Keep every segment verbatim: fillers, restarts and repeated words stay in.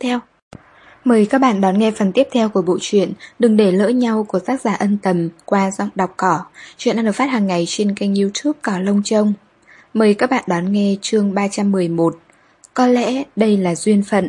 theo. Mời các bạn đón nghe phần tiếp theo của bộ truyện Đừng để lỡ nhau của tác giả Ân Tầm qua giọng đọc Cỏ. Chuyện đang được phát hàng ngày trên kênh YouTube Cỏ Lông Trông. Mời các bạn đón nghe chương ba trăm mười một. Có lẽ đây là duyên phận.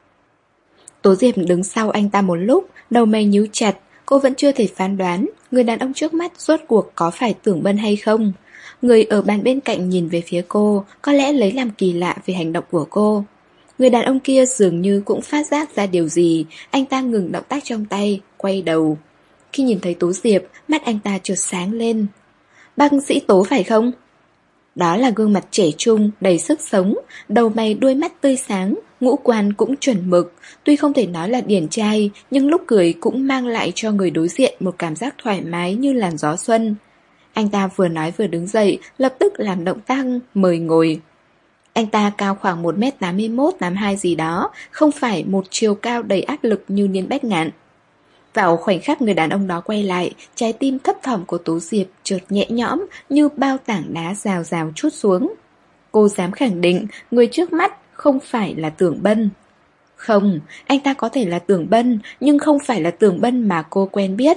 Tố Diệp đứng sau anh ta một lúc, đầu mày nhíu chặt. Cô vẫn chưa thể phán đoán người đàn ông trước mắt rốt cuộc có phải Tưởng Bân hay không. Người ở bàn bên cạnh nhìn về phía cô, có lẽ lấy làm kỳ lạ về hành động của cô. Người đàn ông kia dường như cũng phát giác ra điều gì. Anh ta ngừng động tác trong tay, quay đầu. Khi nhìn thấy Tố Diệp, mắt anh ta chợt sáng lên. Bác sĩ Tố phải không? Đó là gương mặt trẻ trung, đầy sức sống, đầu mày đuôi mắt tươi sáng, ngũ quan cũng chuẩn mực. Tuy không thể nói là điển trai, nhưng lúc cười cũng mang lại cho người đối diện một cảm giác thoải mái như làn gió xuân. Anh ta vừa nói vừa đứng dậy, lập tức làm động tác mời ngồi. Anh ta cao khoảng một mét tám mươi mốt, tám mươi hai gì đó, không phải một chiều cao đầy áp lực như Niên Bách Ngạn. Vào khoảnh khắc người đàn ông đó quay lại, trái tim thấp thỏm của Tố Diệp chợt nhẹ nhõm như bao tảng đá rào rào trút xuống. Cô dám khẳng định người trước mắt không phải là Tưởng Bân. Không, anh ta có thể là Tưởng Bân, nhưng không phải là Tưởng Bân mà cô quen biết.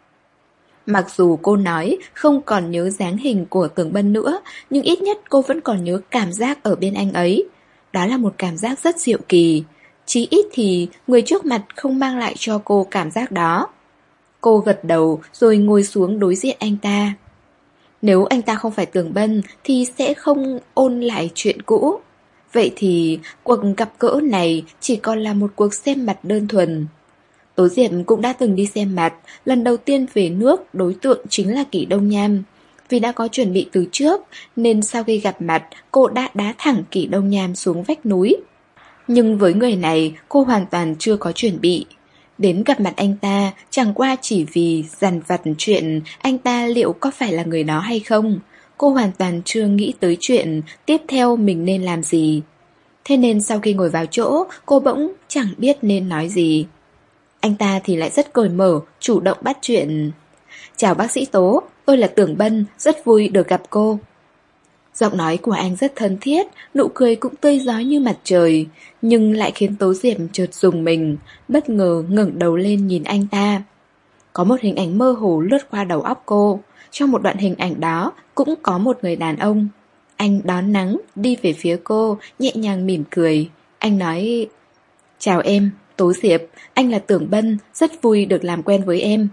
Mặc dù cô nói không còn nhớ dáng hình của Tưởng Bân nữa, nhưng ít nhất cô vẫn còn nhớ cảm giác ở bên anh ấy. Đó là một cảm giác rất diệu kỳ. Chí ít thì người trước mặt không mang lại cho cô cảm giác đó. Cô gật đầu rồi ngồi xuống đối diện anh ta. Nếu anh ta không phải Tưởng Bân thì sẽ không ôn lại chuyện cũ. Vậy thì cuộc gặp gỡ này chỉ còn là một cuộc xem mặt đơn thuần. Tố Diệp cũng đã từng đi xem mặt. Lần đầu tiên về nước đối tượng chính là Kỷ Đông Nham. Vì đã có chuẩn bị từ trước nên sau khi gặp mặt cô đã đá thẳng Kỷ Đông Nham xuống vách núi. Nhưng với người này cô hoàn toàn chưa có chuẩn bị. Đến gặp mặt anh ta chẳng qua chỉ vì dằn vặt chuyện anh ta liệu có phải là người đó hay không. Cô hoàn toàn chưa nghĩ tới chuyện tiếp theo mình nên làm gì. Thế nên sau khi ngồi vào chỗ cô bỗng chẳng biết nên nói gì. Anh ta thì lại rất cởi mở, chủ động bắt chuyện. Chào bác sĩ Tố, tôi là Tưởng Bân, rất vui được gặp cô. Giọng nói của anh rất thân thiết, nụ cười cũng tươi rói như mặt trời, nhưng lại khiến Tố Diệp chợt rùng mình, bất ngờ ngẩng đầu lên nhìn anh ta. Có một hình ảnh mơ hồ lướt qua đầu óc cô. Trong một đoạn hình ảnh đó cũng có một người đàn ông. Anh đón nắng, đi về phía cô, nhẹ nhàng mỉm cười. Anh nói: Chào em, Tố Diệp, anh là Tưởng Bân, rất vui được làm quen với em.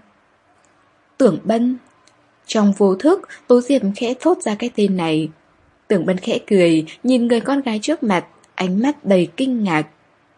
Tưởng Bân? Trong vô thức, Tố Diệp khẽ thốt ra cái tên này. Tưởng Bân khẽ cười, nhìn người con gái trước mặt, ánh mắt đầy kinh ngạc.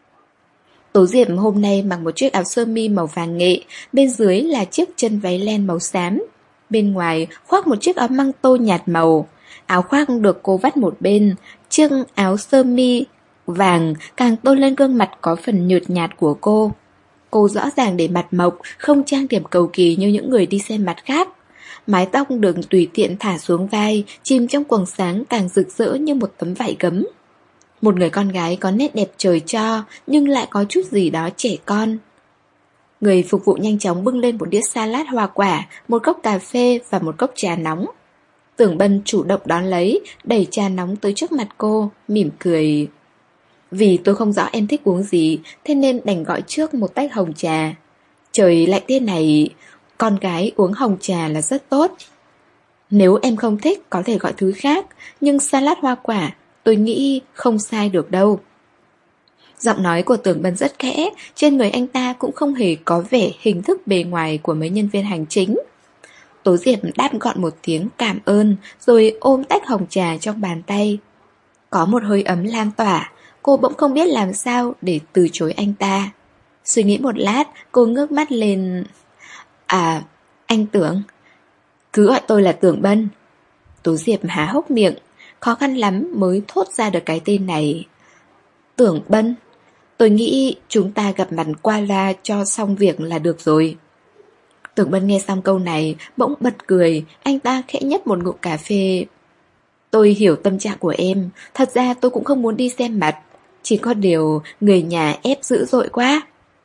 Tố Diệp hôm nay mặc một chiếc áo sơ mi màu vàng nghệ, bên dưới là chiếc chân váy len màu xám. Bên ngoài khoác một chiếc áo măng tô nhạt màu. Áo khoác được cô vắt một bên, chiếc áo sơ mi vàng càng tôn lên gương mặt có phần nhợt nhạt của cô. Cô rõ ràng để mặt mộc, không trang điểm cầu kỳ như những người đi xem mặt khác. Mái tóc được tùy tiện thả xuống vai, chìm trong quầng sáng càng rực rỡ như một tấm vải gấm. Một người con gái có nét đẹp trời cho, nhưng lại có chút gì đó trẻ con. Người phục vụ nhanh chóng bưng lên một đĩa salad hoa quả, một cốc cà phê và một cốc trà nóng. Tưởng Bân chủ động đón lấy, đẩy trà nóng tới trước mặt cô, mỉm cười. Vì tôi không rõ em thích uống gì, thế nên đành gọi trước một tách hồng trà. Trời lạnh thế này, con gái uống hồng trà là rất tốt. Nếu em không thích có thể gọi thứ khác, nhưng salad hoa quả tôi nghĩ không sai được đâu. Giọng nói của Tưởng Bân rất khẽ, trên người anh ta cũng không hề có vẻ hình thức bề ngoài của mấy nhân viên hành chính. Tố Diệp đáp gọn một tiếng cảm ơn, rồi ôm tách hồng trà trong bàn tay. Có một hơi ấm lan tỏa, cô bỗng không biết làm sao để từ chối anh ta. Suy nghĩ một lát, cô ngước mắt lên. À, anh Tưởng. Cứ gọi tôi là Tưởng Bân. Tố Diệp há hốc miệng, khó khăn lắm mới thốt ra được cái tên này. Tưởng Bân, tôi nghĩ chúng ta gặp mặt qua loa cho xong việc là được rồi. Tưởng Bân nghe xong câu này, bỗng bật cười, anh ta khẽ nhấp một ngụm cà phê. Tôi hiểu tâm trạng của em, thật ra tôi cũng không muốn đi xem mặt, chỉ có điều người nhà ép dữ dội quá.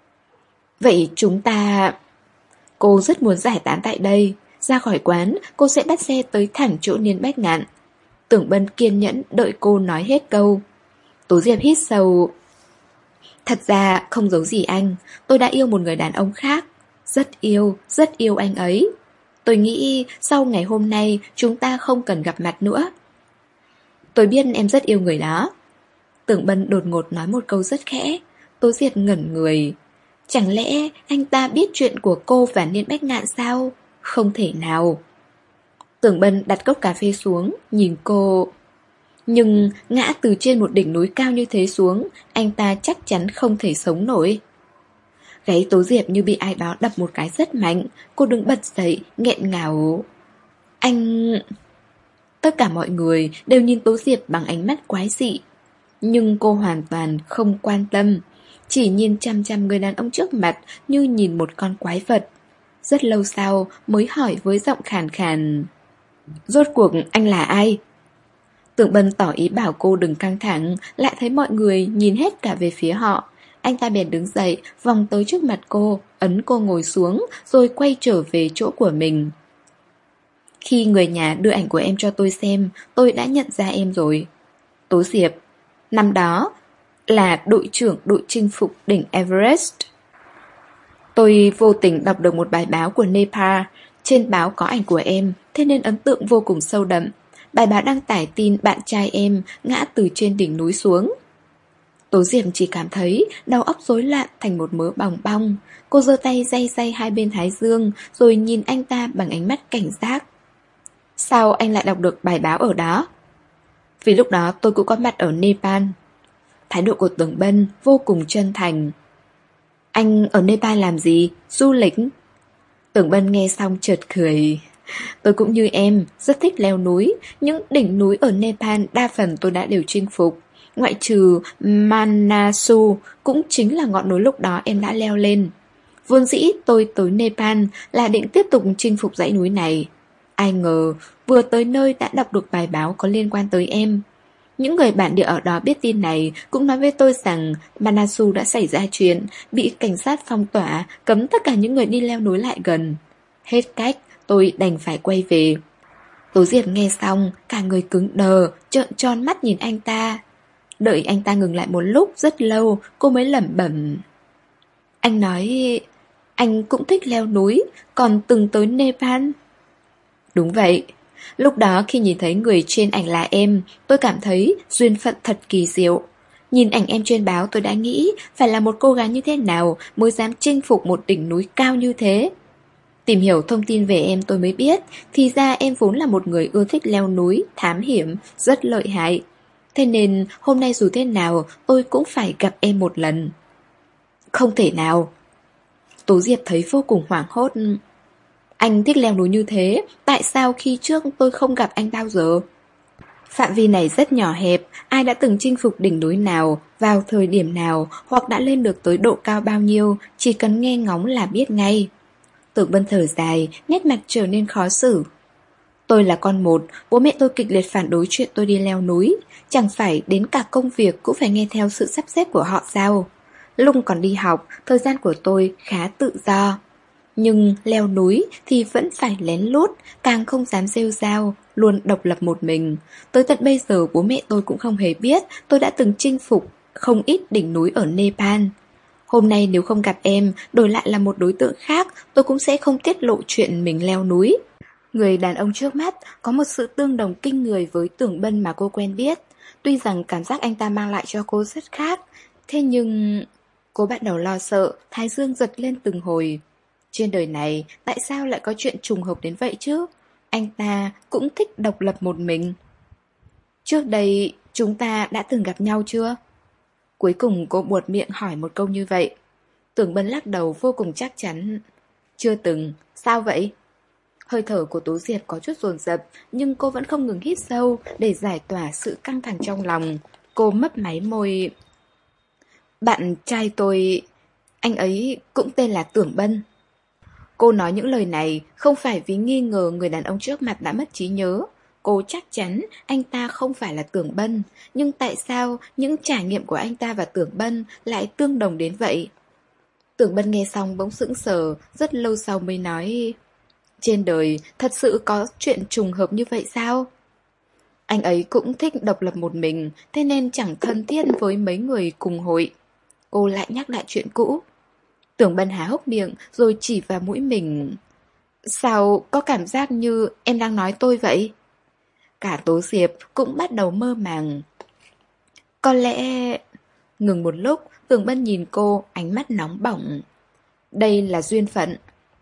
Vậy chúng ta... Cô rất muốn giải tán tại đây. Ra khỏi quán, cô sẽ bắt xe tới thẳng chỗ Niên Bách Ngạn. Tưởng Bân kiên nhẫn đợi cô nói hết câu. Tố Diệp hít sâu. Thật ra không giấu gì anh, tôi đã yêu một người đàn ông khác. Rất yêu, rất yêu anh ấy. Tôi nghĩ sau ngày hôm nay chúng ta không cần gặp mặt nữa. Tôi biết em rất yêu người đó. Tưởng Bân đột ngột nói một câu rất khẽ. Tố Diệp ngẩn người. Chẳng lẽ anh ta biết chuyện của cô và Niên Bách Ngạn sao? Không thể nào. Tưởng Bân đặt cốc cà phê xuống, nhìn cô. Nhưng ngã từ trên một đỉnh núi cao như thế xuống, anh ta chắc chắn không thể sống nổi. Gáy Tố Diệp như bị ai đó đập một cái rất mạnh. Cô đứng bật dậy, nghẹn ngào. Anh... Tất cả mọi người đều nhìn Tố Diệp bằng ánh mắt quái dị. Nhưng cô hoàn toàn không quan tâm, chỉ nhìn chăm chăm người đàn ông trước mặt như nhìn một con quái vật. Rất lâu sau mới hỏi với giọng khàn khàn. Rốt cuộc anh là ai? Tưởng Bân tỏ ý bảo cô đừng căng thẳng, lại thấy mọi người nhìn hết cả về phía họ. Anh ta bèn đứng dậy, vòng tới trước mặt cô, ấn cô ngồi xuống, rồi quay trở về chỗ của mình. Khi người nhà đưa ảnh của em cho tôi xem, tôi đã nhận ra em rồi. Tố Diệp, năm đó là đội trưởng đội chinh phục đỉnh Everest. Tôi vô tình đọc được một bài báo của Nepal. Trên báo có ảnh của em, thế nên ấn tượng vô cùng sâu đậm. Bài báo đăng tải tin bạn trai em ngã từ trên đỉnh núi xuống. Tố Diệp chỉ cảm thấy đầu óc rối loạn thành một mớ bòng bong. Cô giơ tay day day hai bên thái dương, rồi nhìn anh ta bằng ánh mắt cảnh giác. Sao anh lại đọc được bài báo ở đó? Vì lúc đó tôi cũng có mặt ở Nepal. Thái độ của Tưởng Bân vô cùng chân thành. Anh ở Nepal làm gì? Du lịch? Tưởng Bân nghe xong chợt cười. Tôi cũng như em, rất thích leo núi. Những đỉnh núi ở Nepal đa phần tôi đã đều chinh phục. Ngoại trừ Manasu, cũng chính là ngọn núi lúc đó em đã leo lên. Vốn dĩ tôi tới Nepal là định tiếp tục chinh phục dãy núi này. Ai ngờ vừa tới nơi đã đọc được bài báo có liên quan tới em. Những người bản địa ở đó biết tin này cũng nói với tôi rằng Manasu đã xảy ra chuyện, bị cảnh sát phong tỏa, cấm tất cả những người đi leo núi lại gần. Hết cách, tôi đành phải quay về. Tố Diệp nghe xong, cả người cứng đờ, trợn tròn mắt nhìn anh ta. Đợi anh ta ngừng lại một lúc rất lâu, cô mới lẩm bẩm. Anh nói, anh cũng thích leo núi, còn từng tới Nepal. Đúng vậy. Lúc đó khi nhìn thấy người trên ảnh là em, tôi cảm thấy duyên phận thật kỳ diệu. Nhìn ảnh em trên báo tôi đã nghĩ phải là một cô gái như thế nào mới dám chinh phục một đỉnh núi cao như thế. Tìm hiểu thông tin về em tôi mới biết, thì ra em vốn là một người ưa thích leo núi, thám hiểm, rất lợi hại. Thế nên hôm nay dù thế nào tôi cũng phải gặp em một lần. Không thể nào. Tố Diệp thấy vô cùng hoảng hốt. Anh thích leo núi như thế, tại sao khi trước tôi không gặp anh bao giờ? Phạm vi này rất nhỏ hẹp, ai đã từng chinh phục đỉnh núi nào, vào thời điểm nào, hoặc đã lên được tới độ cao bao nhiêu, chỉ cần nghe ngóng là biết ngay. Tưởng Bân thở dài, nét mặt trở nên khó xử. Tôi là con một, bố mẹ tôi kịch liệt phản đối chuyện tôi đi leo núi. Chẳng phải đến cả công việc cũng phải nghe theo sự sắp xếp của họ sao? Lúc còn đi học, thời gian của tôi khá tự do. Nhưng leo núi thì vẫn phải lén lút, càng không dám rêu rao, luôn độc lập một mình. Tới tận bây giờ bố mẹ tôi cũng không hề biết tôi đã từng chinh phục không ít đỉnh núi ở Nepal. Hôm nay nếu không gặp em, đổi lại là một đối tượng khác, tôi cũng sẽ không tiết lộ chuyện mình leo núi. Người đàn ông trước mắt có một sự tương đồng kinh người với Tưởng Bân mà cô quen biết. Tuy rằng cảm giác anh ta mang lại cho cô rất khác, thế nhưng... Cô bắt đầu lo sợ, thái dương giật lên từng hồi. Trên đời này, tại sao lại có chuyện trùng hợp đến vậy chứ? Anh ta cũng thích độc lập một mình. Trước đây, chúng ta đã từng gặp nhau chưa? Cuối cùng cô buột miệng hỏi một câu như vậy. Tưởng Bân lắc đầu vô cùng chắc chắn. Chưa từng, sao vậy? Hơi thở của Tố Diệp có chút dồn dập, nhưng cô vẫn không ngừng hít sâu để giải tỏa sự căng thẳng trong lòng. Cô mấp máy môi. Bạn trai tôi, anh ấy cũng tên là Tưởng Bân. Cô nói những lời này không phải vì nghi ngờ người đàn ông trước mặt đã mất trí nhớ. Cô chắc chắn anh ta không phải là Tưởng Bân. Nhưng tại sao những trải nghiệm của anh ta và Tưởng Bân lại tương đồng đến vậy? Tưởng Bân nghe xong bỗng sững sờ, rất lâu sau mới nói. Trên đời thật sự có chuyện trùng hợp như vậy sao? Anh ấy cũng thích độc lập một mình, thế nên chẳng thân thiết với mấy người cùng hội. Cô lại nhắc lại chuyện cũ. Tưởng Bân há hốc miệng rồi chỉ vào mũi mình. Sao có cảm giác như em đang nói tôi vậy? Cả Tố Diệp cũng bắt đầu mơ màng. Có lẽ... Ngừng một lúc, Tưởng Bân nhìn cô, ánh mắt nóng bỏng. Đây là duyên phận.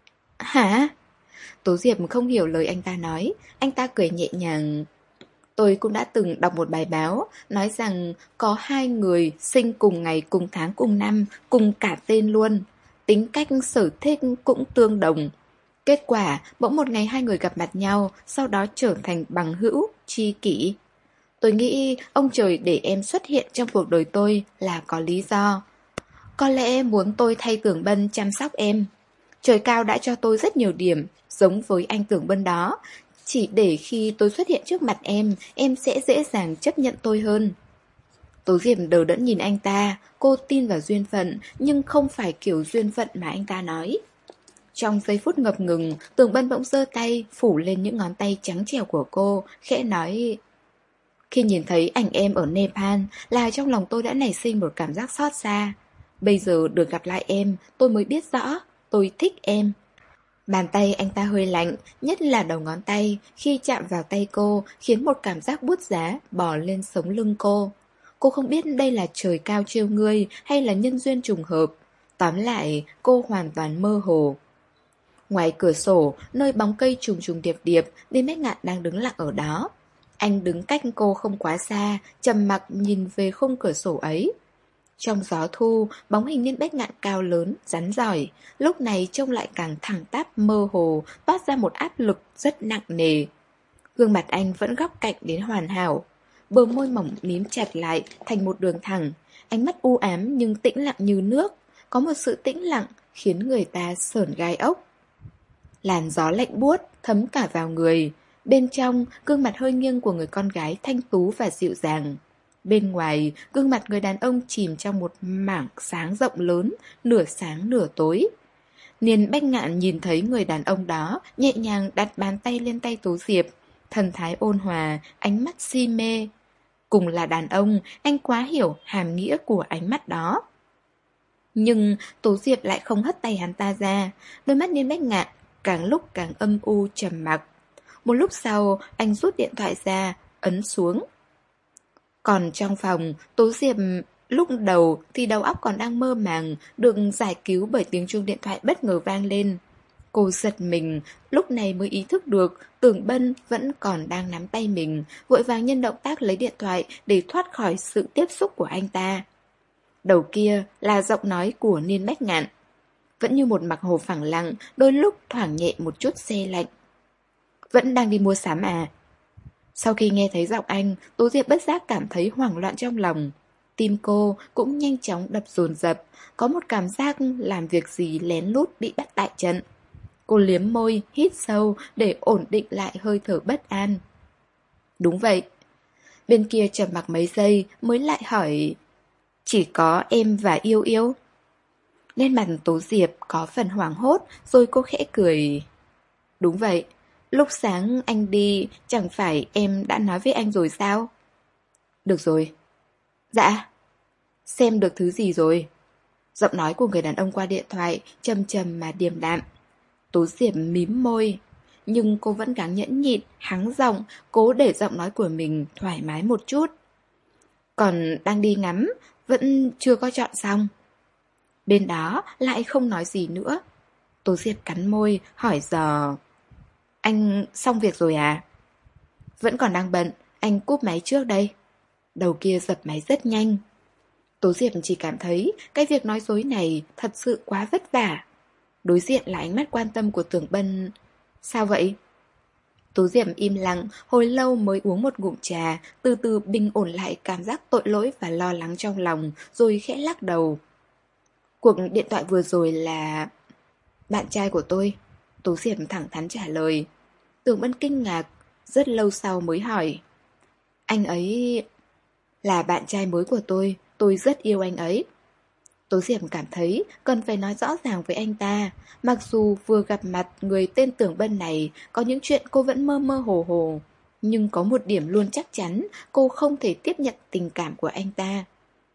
Hả? Tố Diệp không hiểu lời anh ta nói. Anh ta cười nhẹ nhàng. Tôi cũng đã từng đọc một bài báo nói rằng có hai người sinh cùng ngày, cùng tháng, cùng năm, cùng cả tên luôn. Tính cách, sở thích cũng tương đồng. Kết quả, bỗng một ngày hai người gặp mặt nhau, sau đó trở thành bằng hữu, tri kỷ. Tôi nghĩ ông trời để em xuất hiện trong cuộc đời tôi là có lý do. Có lẽ muốn tôi thay Tưởng Bân chăm sóc em. Trời cao đã cho tôi rất nhiều điểm, giống với anh Tưởng Bân đó. Chỉ để khi tôi xuất hiện trước mặt em, em sẽ dễ dàng chấp nhận tôi hơn. Tố Diệp đờ đẫn nhìn anh ta, cô tin vào duyên phận, nhưng không phải kiểu duyên phận mà anh ta nói. Trong giây phút ngập ngừng, Tưởng Bân bỗng giơ tay, phủ lên những ngón tay trắng trẻo của cô, khẽ nói: Khi nhìn thấy ảnh em ở Nepal là trong lòng tôi đã nảy sinh một cảm giác xót xa. Bây giờ được gặp lại em, tôi mới biết rõ, tôi thích em. Bàn tay anh ta hơi lạnh, nhất là đầu ngón tay, khi chạm vào tay cô, khiến một cảm giác buốt giá bò lên sống lưng cô. Cô không biết đây là trời cao trêu ngươi hay là nhân duyên trùng hợp. Tóm lại, cô hoàn toàn mơ hồ. Ngoài cửa sổ, nơi bóng cây trùng trùng điệp điệp, Đinh Bách Ngạn đang đứng lặng ở đó. Anh đứng cách cô không quá xa, trầm mặc nhìn về khung cửa sổ ấy. Trong gió thu, bóng hình Niên Bách Ngạn cao lớn, rắn giỏi, lúc này trông lại càng thẳng tắp mơ hồ, toát ra một áp lực rất nặng nề. Gương mặt anh vẫn góc cạnh đến hoàn hảo, bờ môi mỏng mím chặt lại thành một đường thẳng, ánh mắt u ám nhưng tĩnh lặng như nước, có một sự tĩnh lặng khiến người ta sởn gai ốc. Làn gió lạnh buốt thấm cả vào người. Bên trong, gương mặt hơi nghiêng của người con gái thanh tú và dịu dàng. Bên ngoài, gương mặt người đàn ông chìm trong một mảng sáng rộng lớn, nửa sáng nửa tối. Niên Bách Ngạn nhìn thấy người đàn ông đó, nhẹ nhàng đặt bàn tay lên tay Tố Diệp. Thần thái ôn hòa, ánh mắt si mê. Cùng là đàn ông, anh quá hiểu hàm nghĩa của ánh mắt đó. Nhưng Tố Diệp lại không hất tay hắn ta ra. Đôi mắt Niên Bách Ngạn càng lúc càng âm u trầm mặc. Một lúc sau, anh rút điện thoại ra, ấn xuống. Còn trong phòng, Tố Diệp lúc đầu thì đầu óc còn đang mơ màng, được giải cứu bởi tiếng chuông điện thoại bất ngờ vang lên. Cô giật mình, lúc này mới ý thức được Tưởng Bân vẫn còn đang nắm tay mình, vội vàng nhân động tác lấy điện thoại để thoát khỏi sự tiếp xúc của anh ta. Đầu kia là giọng nói của Niên Bách Ngạn. Vẫn như một mặt hồ phẳng lặng, đôi lúc thoảng nhẹ một chút se lạnh. Vẫn đang đi mua sắm à? Sau khi nghe thấy giọng anh, Tố Diệp bất giác cảm thấy hoảng loạn trong lòng. Tim cô cũng nhanh chóng đập dồn dập, có một cảm giác làm việc gì lén lút bị bắt tại trận. Cô liếm môi, hít sâu để ổn định lại hơi thở bất an. Đúng vậy. Bên kia trầm mặc mấy giây mới lại hỏi: Chỉ có em và Yêu Yêu? Lên mặt Tố Diệp có phần hoảng hốt, rồi cô khẽ cười. Đúng vậy. Lúc sáng anh đi, chẳng phải em đã nói với anh rồi sao? Được rồi. Dạ. Xem được thứ gì rồi? Giọng nói của người đàn ông qua điện thoại trầm trầm mà điềm đạm. Tố Diệp mím môi, nhưng cô vẫn gắng nhẫn nhịn, hắng giọng, cố để giọng nói của mình thoải mái một chút. Còn đang đi ngắm, vẫn chưa có chọn xong. Bên đó lại không nói gì nữa. Tố Diệp cắn môi, hỏi dò: Anh xong việc rồi à? Vẫn còn đang bận, anh cúp máy trước đây. Đầu kia dập máy rất nhanh. Tố Diệp chỉ cảm thấy cái việc nói dối này thật sự quá vất vả. Đối diện là ánh mắt quan tâm của Tưởng Bân. Sao vậy? Tố Diệp im lặng, hồi lâu mới uống một ngụm trà, từ từ bình ổn lại cảm giác tội lỗi và lo lắng trong lòng, rồi khẽ lắc đầu. Cuộc điện thoại vừa rồi là... bạn trai của tôi. Tố Diệp thẳng thắn trả lời. Tưởng Bân kinh ngạc, rất lâu sau mới hỏi. Anh ấy... là bạn trai mới của tôi, tôi rất yêu anh ấy. Tố Diệp cảm thấy cần phải nói rõ ràng với anh ta. Mặc dù vừa gặp mặt người tên Tưởng Bân này, có những chuyện cô vẫn mơ mơ hồ hồ, nhưng có một điểm luôn chắc chắn, cô không thể tiếp nhận tình cảm của anh ta.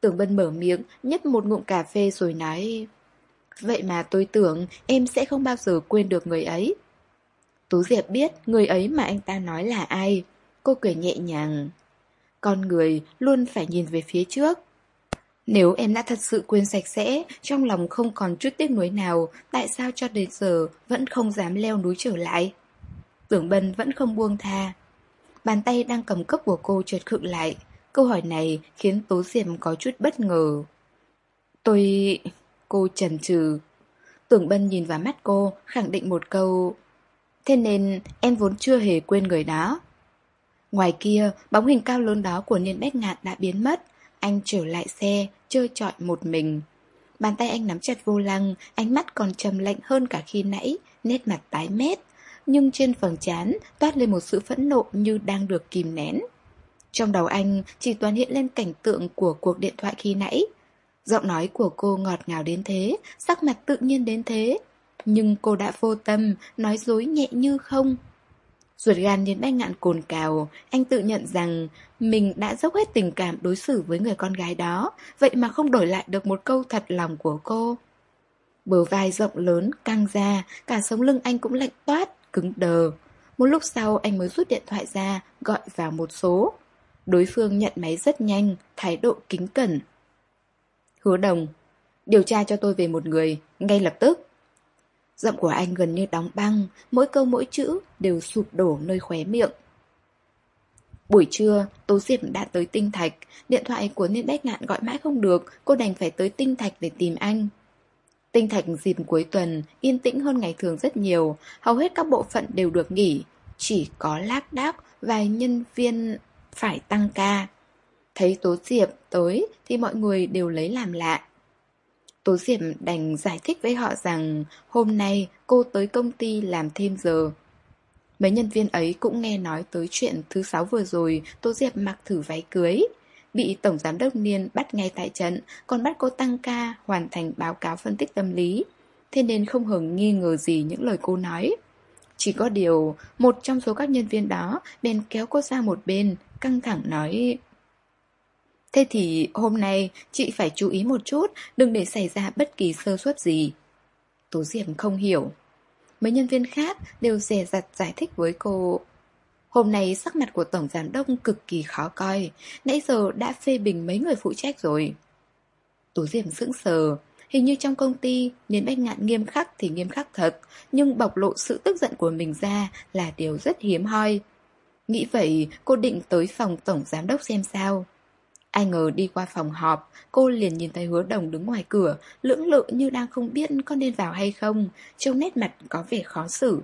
Tưởng Bân mở miệng, nhấp một ngụm cà phê rồi nói: Vậy mà tôi tưởng em sẽ không bao giờ quên được người ấy. Tú Diệp biết người ấy mà anh ta nói là ai. Cô cười nhẹ nhàng. Con người luôn phải nhìn về phía trước. Nếu em đã thật sự quên sạch sẽ, trong lòng không còn chút tiếc nuối nào, tại sao cho đến giờ vẫn không dám leo núi trở lại? Tưởng Bân vẫn không buông tha. Bàn tay đang cầm cốc của cô chợt khựng lại. Câu hỏi này khiến Tố Diệp có chút bất ngờ. Tôi... Cô chần chừ. Tưởng Bân nhìn vào mắt cô, khẳng định một câu. Thế nên em vốn chưa hề quên người đó. Ngoài kia, bóng hình cao lớn đó của Niên Bách Ngạn đã biến mất. Anh trở lại xe, trơ trọi một mình. Bàn tay anh nắm chặt vô lăng, ánh mắt còn trầm lạnh hơn cả khi nãy, nét mặt tái mét. Nhưng trên phần trán toát lên một sự phẫn nộ như đang được kìm nén. Trong đầu anh chỉ toàn hiện lên cảnh tượng của cuộc điện thoại khi nãy. Giọng nói của cô ngọt ngào đến thế, sắc mặt tự nhiên đến thế. Nhưng cô đã vô tâm, nói dối nhẹ như không. Ruột gan Niên Bách Ngạn cồn cào, anh tự nhận rằng mình đã dốc hết tình cảm đối xử với người con gái đó, vậy mà không đổi lại được một câu thật lòng của cô. Bờ vai rộng lớn, căng ra, cả sống lưng anh cũng lạnh toát, cứng đờ. Một lúc sau anh mới rút điện thoại ra, gọi vào một số. Đối phương nhận máy rất nhanh, thái độ kính cẩn. Hứa Đồng, điều tra cho tôi về một người, ngay lập tức. Giọng của anh gần như đóng băng, mỗi câu mỗi chữ đều sụp đổ nơi khóe miệng. Buổi trưa, Tố Diệp đã tới Tinh Thạch, điện thoại của Niên Bách Ngạn gọi mãi không được, cô đành phải tới Tinh Thạch để tìm anh. Tinh Thạch dịp cuối tuần, yên tĩnh hơn ngày thường rất nhiều, hầu hết các bộ phận đều được nghỉ, chỉ có lác đác vài nhân viên phải tăng ca. Thấy Tố Diệp tới thì mọi người đều lấy làm lạ. Tố Diệp đành giải thích với họ rằng hôm nay cô tới công ty làm thêm giờ. Mấy nhân viên ấy cũng nghe nói tới chuyện thứ sáu vừa rồi Tố Diệp mặc thử váy cưới. Bị Tổng Giám đốc Niên bắt ngay tại trận, còn bắt cô tăng ca hoàn thành báo cáo phân tích tâm lý. Thế nên không hề nghi ngờ gì những lời cô nói. Chỉ có điều, một trong số các nhân viên đó bèn kéo cô sang một bên, căng thẳng nói: Thế thì hôm nay chị phải chú ý một chút, đừng để xảy ra bất kỳ sơ suất gì. Tố Diệp không hiểu. Mấy nhân viên khác đều dè dặt giải thích với cô. Hôm nay sắc mặt của Tổng Giám đốc cực kỳ khó coi, nãy giờ đã phê bình mấy người phụ trách rồi. Tố Diệp sững sờ. Hình như trong công ty, Niên Bách Ngạn nghiêm khắc thì nghiêm khắc thật, nhưng bộc lộ sự tức giận của mình ra là điều rất hiếm hoi. Nghĩ vậy, cô định tới phòng Tổng Giám đốc xem sao. Ai ngờ đi qua phòng họp, cô liền nhìn thấy Hứa Đồng đứng ngoài cửa, lưỡng lự như đang không biết có nên vào hay không, trông nét mặt có vẻ khó xử.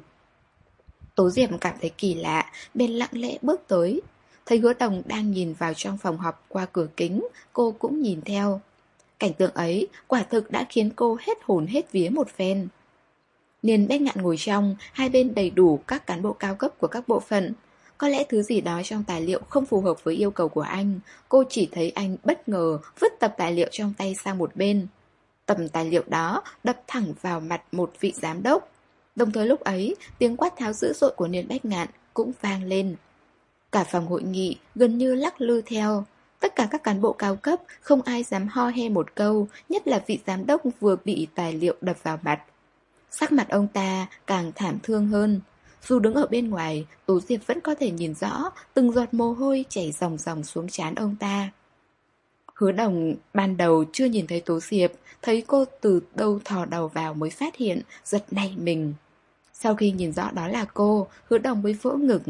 Tố Diệp cảm thấy kỳ lạ, bèn lặng lẽ bước tới. Thấy Hứa Đồng đang nhìn vào trong phòng họp qua cửa kính, cô cũng nhìn theo. Cảnh tượng ấy quả thực đã khiến cô hết hồn hết vía một phen. Niên Bách Ngạn ngồi trong, hai bên đầy đủ các cán bộ cao cấp của các bộ phận. Có lẽ thứ gì đó trong tài liệu không phù hợp với yêu cầu của anh. Cô chỉ thấy anh bất ngờ vứt tập tài liệu trong tay sang một bên. Tập tài liệu đó đập thẳng vào mặt một vị giám đốc. Đồng thời lúc ấy, tiếng quát tháo dữ dội của Niên Bách Ngạn cũng vang lên. Cả phòng hội nghị gần như lắc lư theo. Tất cả các cán bộ cao cấp không ai dám ho he một câu, nhất là vị giám đốc vừa bị tài liệu đập vào mặt. Sắc mặt ông ta càng thảm thương hơn. Dù đứng ở bên ngoài, Tố Diệp vẫn có thể nhìn rõ từng giọt mồ hôi chảy ròng ròng xuống trán ông ta. Hứa Đồng ban đầu chưa nhìn thấy Tố Diệp, thấy cô từ đâu thò đầu vào mới phát hiện, giật nảy mình. Sau khi nhìn rõ đó là cô, Hứa Đồng mới vỗ ngực.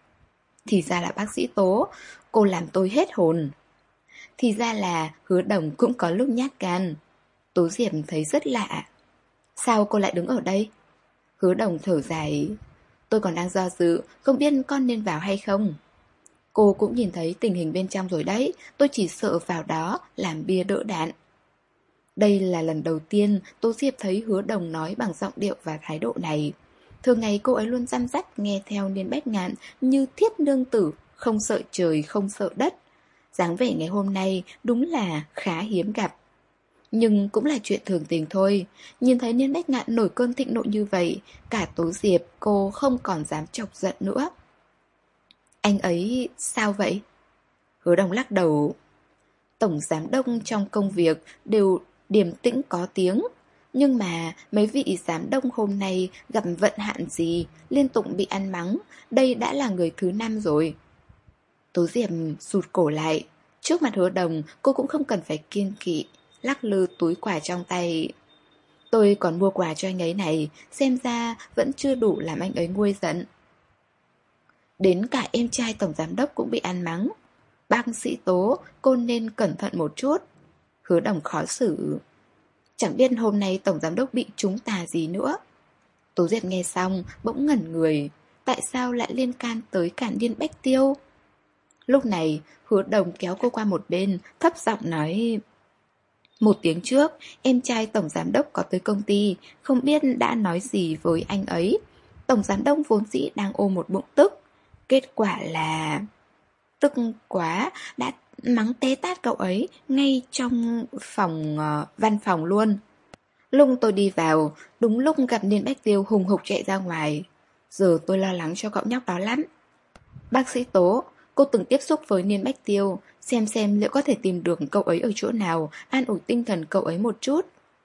Thì ra là bác sĩ Tố, cô làm tôi hết hồn. Thì ra là Hứa Đồng cũng có lúc nhát gan. Tố Diệp thấy rất lạ. Sao cô lại đứng ở đây? Hứa Đồng thở dài. Tôi còn đang do dự, không biết con nên vào hay không. Cô cũng nhìn thấy tình hình bên trong rồi đấy, tôi chỉ sợ vào đó làm bia đỡ đạn. Đây là lần đầu tiên Tố Diệp thấy Hứa Đồng nói bằng giọng điệu và thái độ này. Thường ngày cô ấy luôn răm rắp nghe theo Niên Bách Ngạn như thiết nương tử, không sợ trời, không sợ đất. Dáng vẻ ngày hôm nay đúng là khá hiếm gặp. Nhưng cũng là chuyện thường tình thôi. Nhìn thấy Niên Bách Ngạn nổi cơn thịnh nộ như vậy, cả Tố Diệp cô không còn dám chọc giận nữa. Anh ấy sao vậy? Hứa Đồng lắc đầu. tổng giám đốc trong công việc đều điềm tĩnh có tiếng. Nhưng mà mấy vị giám đốc hôm nay gặp vận hạn gì, liên tục bị ăn mắng, đây đã là người thứ năm rồi. Tố Diệp rụt cổ lại. Trước mặt Hứa Đồng, cô cũng không cần phải kiêng kỵ, lắc lư túi quà trong tay. Tôi còn mua quà cho anh ấy này, xem ra vẫn chưa đủ làm anh ấy nguôi giận. Đến cả em trai tổng giám đốc cũng bị ăn mắng. Bác sĩ Tố, cô nên cẩn thận một chút. Hứa Đồng khó xử. Chẳng biết hôm nay tổng giám đốc bị trúng tà gì nữa. Tố Diệp nghe xong, bỗng ngẩn người. Tại sao lại liên can tới cả Niên Bách Tiêu? Lúc này, Hứa Đồng kéo cô qua một bên, thấp giọng nói: Một tiếng trước, em trai tổng giám đốc có tới công ty, không biết đã nói gì với anh ấy. Tổng giám đốc vốn dĩ đang ôm một bụng tức. Kết quả là... Tức quá, đã mắng té tát cậu ấy ngay trong phòng uh, văn phòng luôn. Lúc tôi đi vào, đúng lúc gặp Niên Bách Tiêu hùng hục chạy ra ngoài. Giờ tôi lo lắng cho cậu nhóc đó lắm. Bác sĩ Tố, cô từng tiếp xúc với Niên Bách Tiêu, xem xem liệu có thể tìm được cậu ấy ở chỗ nào, an ủi tinh thần cậu ấy một chút.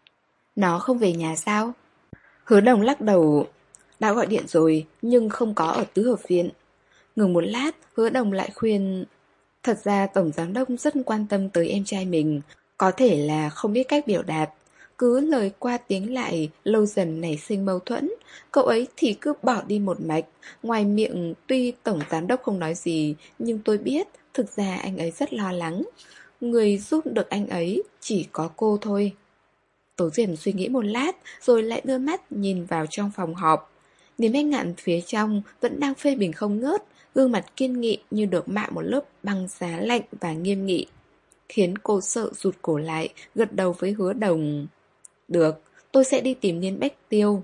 Nó không về nhà sao? Hứa Đồng lắc đầu. Đã gọi điện rồi, nhưng không có ở tứ hợp viện. Ngừng một lát, Hứa Đồng lại khuyên: Thật ra tổng giám đốc rất quan tâm tới em trai mình, có thể là không biết cách biểu đạt. Cứ lời qua tiếng lại, lâu dần nảy sinh mâu thuẫn. Cậu ấy thì cứ bỏ đi một mạch. Ngoài miệng tuy tổng giám đốc không nói gì, nhưng tôi biết thực ra anh ấy rất lo lắng. Người giúp được anh ấy chỉ có cô thôi. Tố Diệp suy nghĩ một lát, rồi lại đưa mắt nhìn vào trong phòng họp. Niềm Bách Ngạn phía trong vẫn đang phê bình không ngớt, gương mặt kiên nghị như được mạ một lớp băng giá lạnh và nghiêm nghị, khiến cô sợ rụt cổ lại, gật đầu với Hứa Đồng. Được, tôi sẽ đi tìm Niên Bách Tiêu.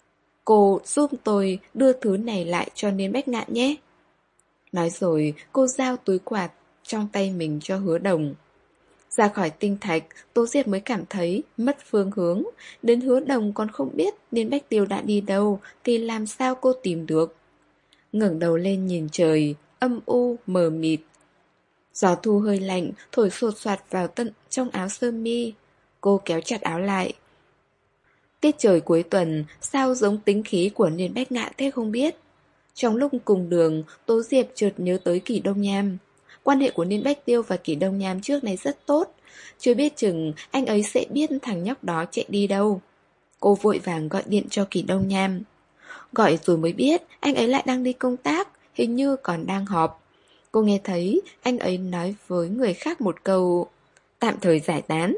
Cô giúp tôi đưa thứ này lại cho Niên Bách Ngạn nhé. Nói rồi, cô giao túi quà trong tay mình cho Hứa Đồng. Ra khỏi tinh thạch, Tố Diệp mới cảm thấy mất phương hướng. Đến Hứa Đồng còn không biết Niên Bách Tiêu đã đi đâu, thì làm sao cô tìm được. Ngẩng đầu lên nhìn trời, âm u, mờ mịt. Gió thu hơi lạnh, thổi sột soạt vào tận trong áo sơ mi. Cô kéo chặt áo lại. Tiết trời cuối tuần, sao giống tính khí của Niên Bách Ngạn thế không biết. Trong lúc cùng đường, Tố Diệp chợt nhớ tới Kỷ Đông Nham. Quan hệ của Niên Bách Tiêu và Kỷ Đông Nham trước này rất tốt. Chưa biết chừng anh ấy sẽ biết thằng nhóc đó chạy đi đâu. Cô vội vàng gọi điện cho Kỷ Đông Nham. Gọi rồi mới biết anh ấy lại đang đi công tác, hình như còn đang họp. Cô nghe thấy anh ấy nói với người khác một câu: tạm thời giải tán.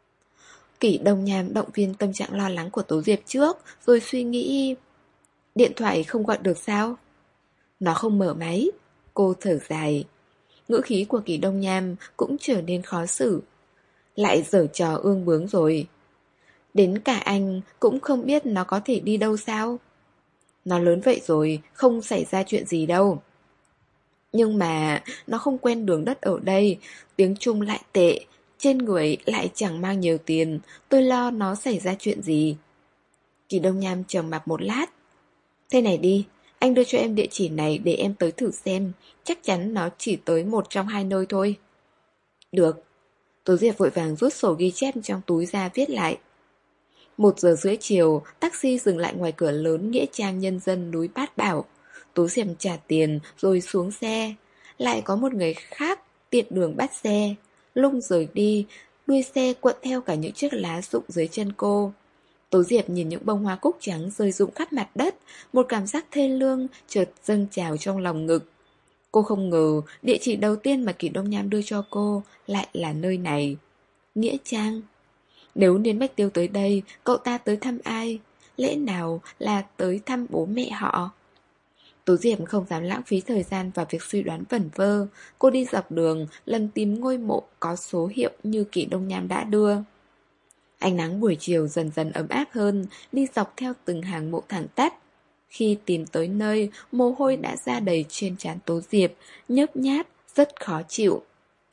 Kỷ Đông Nham động viên tâm trạng lo lắng của Tố Diệp trước, rồi suy nghĩ: điện thoại không gọi được sao? Nó không mở máy. Cô thở dài. Ngữ khí của Kỷ Đông Nham cũng trở nên khó xử. Lại giở trò ương bướng rồi. Đến cả anh cũng không biết nó có thể đi đâu sao? Nó lớn vậy rồi, không xảy ra chuyện gì đâu. Nhưng mà nó không quen đường đất ở đây, tiếng Trung lại tệ, trên người lại chẳng mang nhiều tiền, tôi lo nó xảy ra chuyện gì. Kỷ Đông Nham trầm mặc một lát. Thế này đi, anh đưa cho em địa chỉ này để em tới thử xem, chắc chắn nó chỉ tới một trong hai nơi thôi. Được. Tố Diệp vội vàng rút sổ ghi chép trong túi ra viết lại. Một giờ rưỡi chiều, taxi dừng lại ngoài cửa lớn Nghĩa Trang Nhân dân núi Bát Bảo. Tố Diệp trả tiền rồi xuống xe. Lại có một người khác tiện đường bắt xe. Lung rời đi, đuôi xe quận theo cả những chiếc lá rụng dưới chân cô. Tố Diệp nhìn những bông hoa cúc trắng rơi rụng khắp mặt đất, một cảm giác thê lương chợt dâng trào trong lòng ngực. Cô không ngờ địa chỉ đầu tiên mà Kỷ Đông Nham đưa cho cô lại là nơi này. Nghĩa Trang. Nếu Niên Bách Tiêu tới đây, cậu ta tới thăm ai? Lẽ nào là tới thăm bố mẹ họ? Tố Diệp không dám lãng phí thời gian vào việc suy đoán vẩn vơ. Cô đi dọc đường, lần tìm ngôi mộ có số hiệu như Kỷ Đông Nham đã đưa. Ánh nắng buổi chiều dần dần ấm áp hơn, đi dọc theo từng hàng mộ thẳng tắp. Khi tìm tới nơi, mồ hôi đã ra đầy trên trán Tố Diệp, nhớp nháp, rất khó chịu.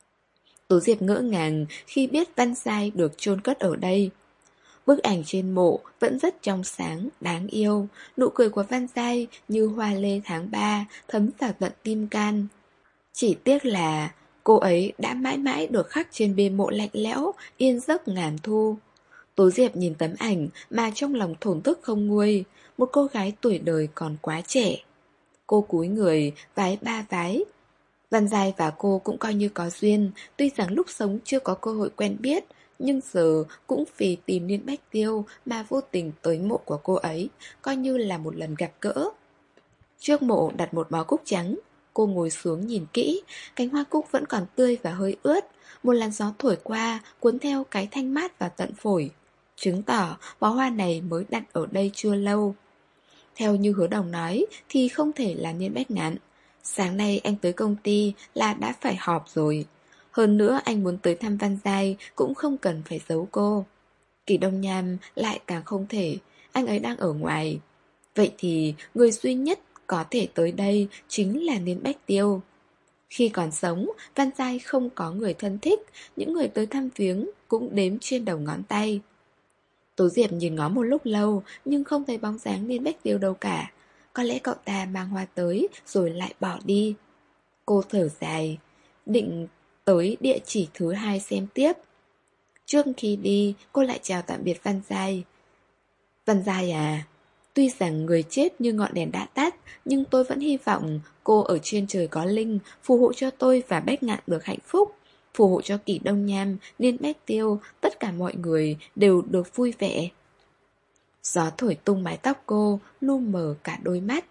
Tố Diệp ngỡ ngàng khi biết Văn Giai được chôn cất ở đây. Bức ảnh trên mộ vẫn rất trong sáng, đáng yêu. Nụ cười của Văn Giai như hoa lê tháng ba, thấm vào tận tim can. Chỉ tiếc là Cô ấy đã mãi mãi được khắc trên bia mộ lạnh lẽo, yên giấc ngàn thu. Tố Diệp nhìn tấm ảnh mà trong lòng thổn thức không nguôi. Một cô gái tuổi đời còn quá trẻ. Cô cúi người, vái ba vái. Văn Giai và cô cũng coi như có duyên. Tuy rằng lúc sống chưa có cơ hội quen biết, nhưng giờ cũng vì tìm Liên Bách Tiêu mà vô tình tới mộ của cô ấy, coi như là một lần gặp gỡ. Trước mộ đặt một bó cúc trắng. Cô ngồi xuống nhìn kỹ, cánh hoa cúc vẫn còn tươi và hơi ướt. Một làn gió thổi qua, cuốn theo cái thanh mát vào tận phổi, chứng tỏ bó hoa này mới đặt ở đây chưa lâu. Theo như Hứa Đồng nói thì không thể là Niên Bách Ngạn. Sáng nay anh tới công ty là đã phải họp rồi. Hơn nữa anh muốn tới thăm Văn Giai cũng không cần phải giấu cô. Kỳ Đông Nham lại càng không thể, anh ấy đang ở ngoài. Vậy thì người duy nhất có thể tới đây chính là Niên Bách Tiêu. Khi còn sống, Văn Giai không có người thân thích, những người tới thăm viếng cũng đếm trên đầu ngón tay. Tố Diệp nhìn ngó một lúc lâu nhưng không thấy bóng dáng Niên Bách Tiêu đâu cả. Có lẽ cậu ta mang hoa tới rồi lại bỏ đi. Cô thở dài, định tới địa chỉ thứ hai xem tiếp. Trước khi đi, cô lại chào tạm biệt Văn Giai. Văn Giai à, tuy rằng người chết như ngọn đèn đã tắt, nhưng tôi vẫn hy vọng cô ở trên trời có linh, phù hộ cho tôi và Bách Ngạn được hạnh phúc, phù hộ cho Kỷ Đông Nham, Liên Bách Tiêu, tất cả mọi người đều được vui vẻ. Gió thổi tung mái tóc cô, lu mờ cả đôi mắt.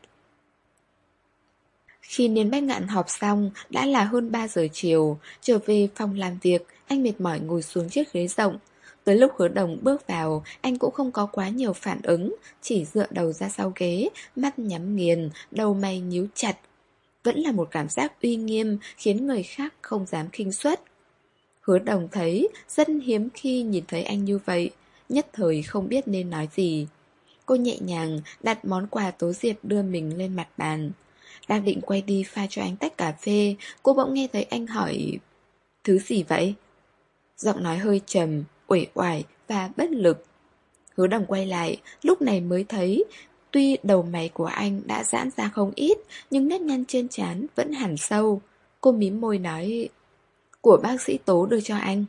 Khi Niên Bách Ngạn họp xong, đã là hơn ba giờ chiều. Trở về phòng làm việc, anh mệt mỏi ngồi xuống chiếc ghế rộng. Tới lúc Hứa Đồng bước vào, anh cũng không có quá nhiều phản ứng, chỉ dựa đầu ra sau ghế, mắt nhắm nghiền, đầu mày nhíu chặt. Vẫn là một cảm giác uy nghiêm khiến người khác không dám khinh suất. Hứa Đồng thấy rất hiếm khi nhìn thấy anh như vậy, nhất thời không biết nên nói gì. Cô nhẹ nhàng đặt món quà Tố Diệp đưa mình lên mặt bàn. Đang định quay đi pha cho anh tách cà phê, cô bỗng nghe thấy anh hỏi: "Thứ gì vậy?" Giọng nói hơi trầm, uể oải và bất lực. Hứa Đồng quay lại, lúc này mới thấy tuy đầu mày của anh đã giãn ra không ít, nhưng nếp nhăn trên trán vẫn hẳn sâu. Cô mím môi nói: "Của bác sĩ Tố đưa cho anh."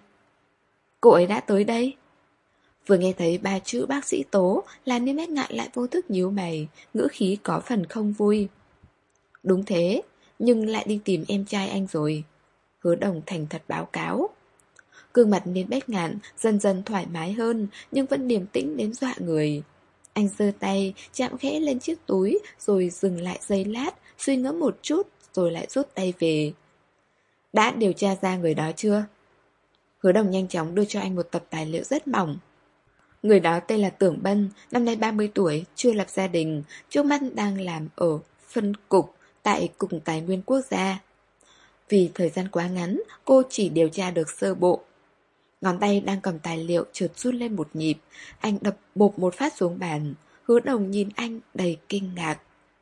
"Cô ấy đã tới đây?" Vừa nghe thấy ba chữ bác sĩ Tố là Niên Bách Ngạn lại vô thức nhíu mày, ngữ khí có phần không vui. "Đúng thế, nhưng lại đi tìm em trai anh rồi." Hứa Đồng thành thật báo cáo. Gương mặt Niên Bách Ngạn dần dần thoải mái hơn, nhưng vẫn điềm tĩnh đến dọa người. Anh giơ tay chạm khẽ lên chiếc túi, rồi dừng lại giây lát, suy ngẫm một chút, rồi lại rút tay về. "Đã điều tra ra người đó chưa?" Hứa Đồng nhanh chóng đưa cho anh một tập tài liệu rất mỏng. Người đó tên là Tưởng Bân, năm nay ba mươi tuổi, chưa lập gia đình, trước mắt đang làm ở phân cục tại Cục Tài nguyên Quốc gia. Vì thời gian quá ngắn, cô chỉ điều tra được sơ bộ. Ngón tay đang cầm tài liệu chợt run lên một nhịp, anh đập bộp một phát xuống bàn. Hứa Đồng nhìn anh đầy kinh ngạc.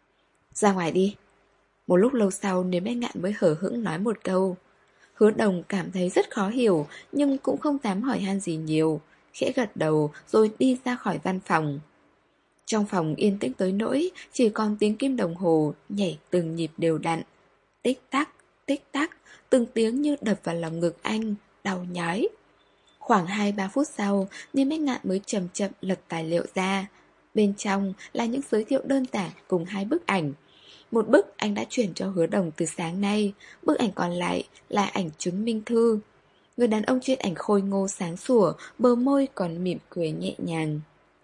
"Ra ngoài đi." Một lúc lâu sau, Niên Bách Ngạn mới hở hững nói một câu. Hứa Đồng cảm thấy rất khó hiểu, nhưng cũng không dám hỏi han gì nhiều, khẽ gật đầu rồi đi ra khỏi văn phòng. Trong phòng yên tĩnh tới nỗi chỉ còn tiếng kim đồng hồ nhảy từng nhịp đều đặn. Tích tắc, tích tắc, từng tiếng như đập vào lòng ngực anh, đau nhói. Khoảng hai ba phút sau, Niên Bách Ngạn mới chậm chậm lật tài liệu ra. Bên trong là những giới thiệu đơn giản cùng hai bức ảnh. Một bức anh đã chuyển cho Hứa Đồng từ sáng nay, bức ảnh còn lại là ảnh chứng minh thư. Người đàn ông trên ảnh khôi ngô sáng sủa, bờ môi còn mỉm cười nhẹ nhàng.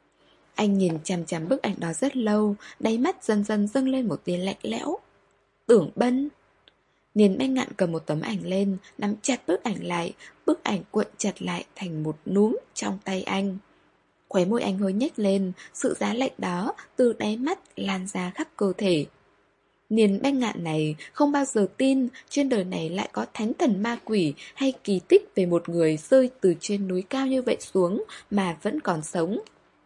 Anh nhìn chằm chằm bức ảnh đó rất lâu, đáy mắt dần dần dâng lên một tia lạnh lẽo. Tưởng Bân. Niên Bách Ngạn cầm một tấm ảnh lên, nắm chặt bức ảnh lại, bức ảnh cuộn chặt lại thành một núm trong tay anh. Khóe môi anh hơi nhếch lên, sự giá lạnh đó từ đáy mắt lan ra khắp cơ thể. Niên Bách Ngạn này không bao giờ tin trên đời này lại có thánh thần ma quỷ hay kỳ tích về một người rơi từ trên núi cao như vậy xuống mà vẫn còn sống.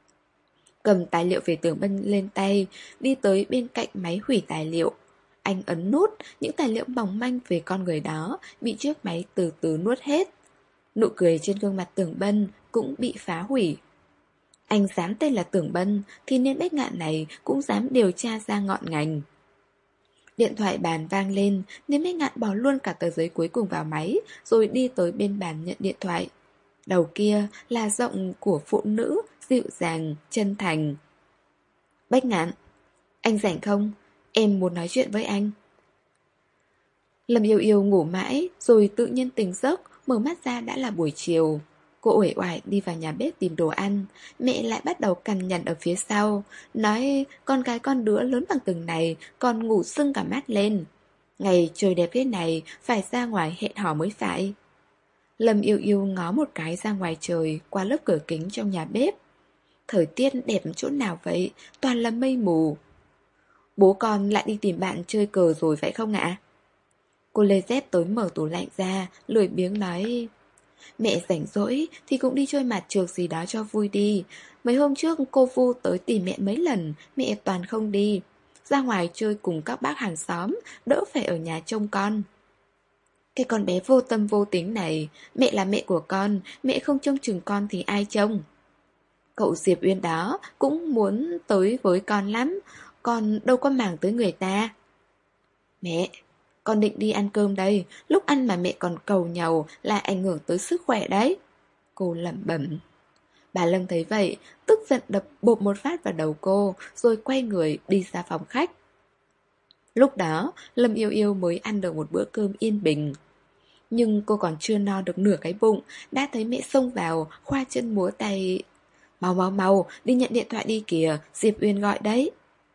Cầm tài liệu về Tưởng Bân lên tay, đi tới bên cạnh máy hủy tài liệu. Anh ấn nút, những tài liệu mỏng manh về con người đó bị chiếc máy từ từ nuốt hết. Nụ cười trên gương mặt Tưởng Bân cũng bị phá hủy. Anh dám tên là Tưởng Bân thì Niên Bách Ngạn này cũng dám điều tra ra ngọn ngành. Điện thoại bàn vang lên, Niêm Bích Ngạn bỏ luôn cả tờ giấy cuối cùng vào máy, rồi đi tới bên bàn nhận điện thoại. Đầu kia là giọng của phụ nữ, dịu dàng, chân thành. Bách Ngạn, anh rảnh không? Em muốn nói chuyện với anh. Lâm Yêu Yêu ngủ mãi, rồi tự nhiên tỉnh giấc, mở mắt ra đã là buổi chiều. Cô uể oải đi vào nhà bếp tìm đồ ăn. Mẹ lại bắt đầu cằn nhằn ở phía sau, nói con gái con đứa lớn bằng từng này còn ngủ sưng cả mắt lên. Ngày trời đẹp thế này phải ra ngoài hẹn hò mới phải. Lâm Yêu Yêu ngó một cái ra ngoài trời qua lớp cửa kính trong nhà bếp. Thời tiết đẹp chỗ nào vậy? Toàn là mây mù. Bố con lại đi tìm bạn chơi cờ rồi phải không ạ? Cô lê dép tới mở tủ lạnh ra, lười biếng nói. Mẹ rảnh rỗi thì cũng đi chơi mặt trược gì đó cho vui đi. Mấy hôm trước cô Vu tới tìm mẹ mấy lần, mẹ toàn không đi. Ra ngoài chơi cùng các bác hàng xóm, đỡ phải ở nhà trông con. Cái con bé vô tâm vô tính này, mẹ là mẹ của con, mẹ không trông chừng con thì ai trông? Cậu Diệp Uyên đó cũng muốn tới với con lắm, con đâu có màng tới người ta. Mẹ, con định đi ăn cơm đây, lúc ăn mà mẹ còn cầu nhàu là ảnh hưởng tới sức khỏe đấy. Cô lẩm bẩm. Bà Lâm thấy vậy, tức giận đập bộp một phát vào đầu cô, rồi quay người đi ra phòng khách. Lúc đó, Lâm Yêu Yêu mới ăn được một bữa cơm yên bình. Nhưng cô còn chưa no được nửa cái bụng, đã thấy mẹ xông vào, khoa chân múa tay. Mau mau mau, đi nhận điện thoại đi kìa, Diệp Uyên gọi đấy.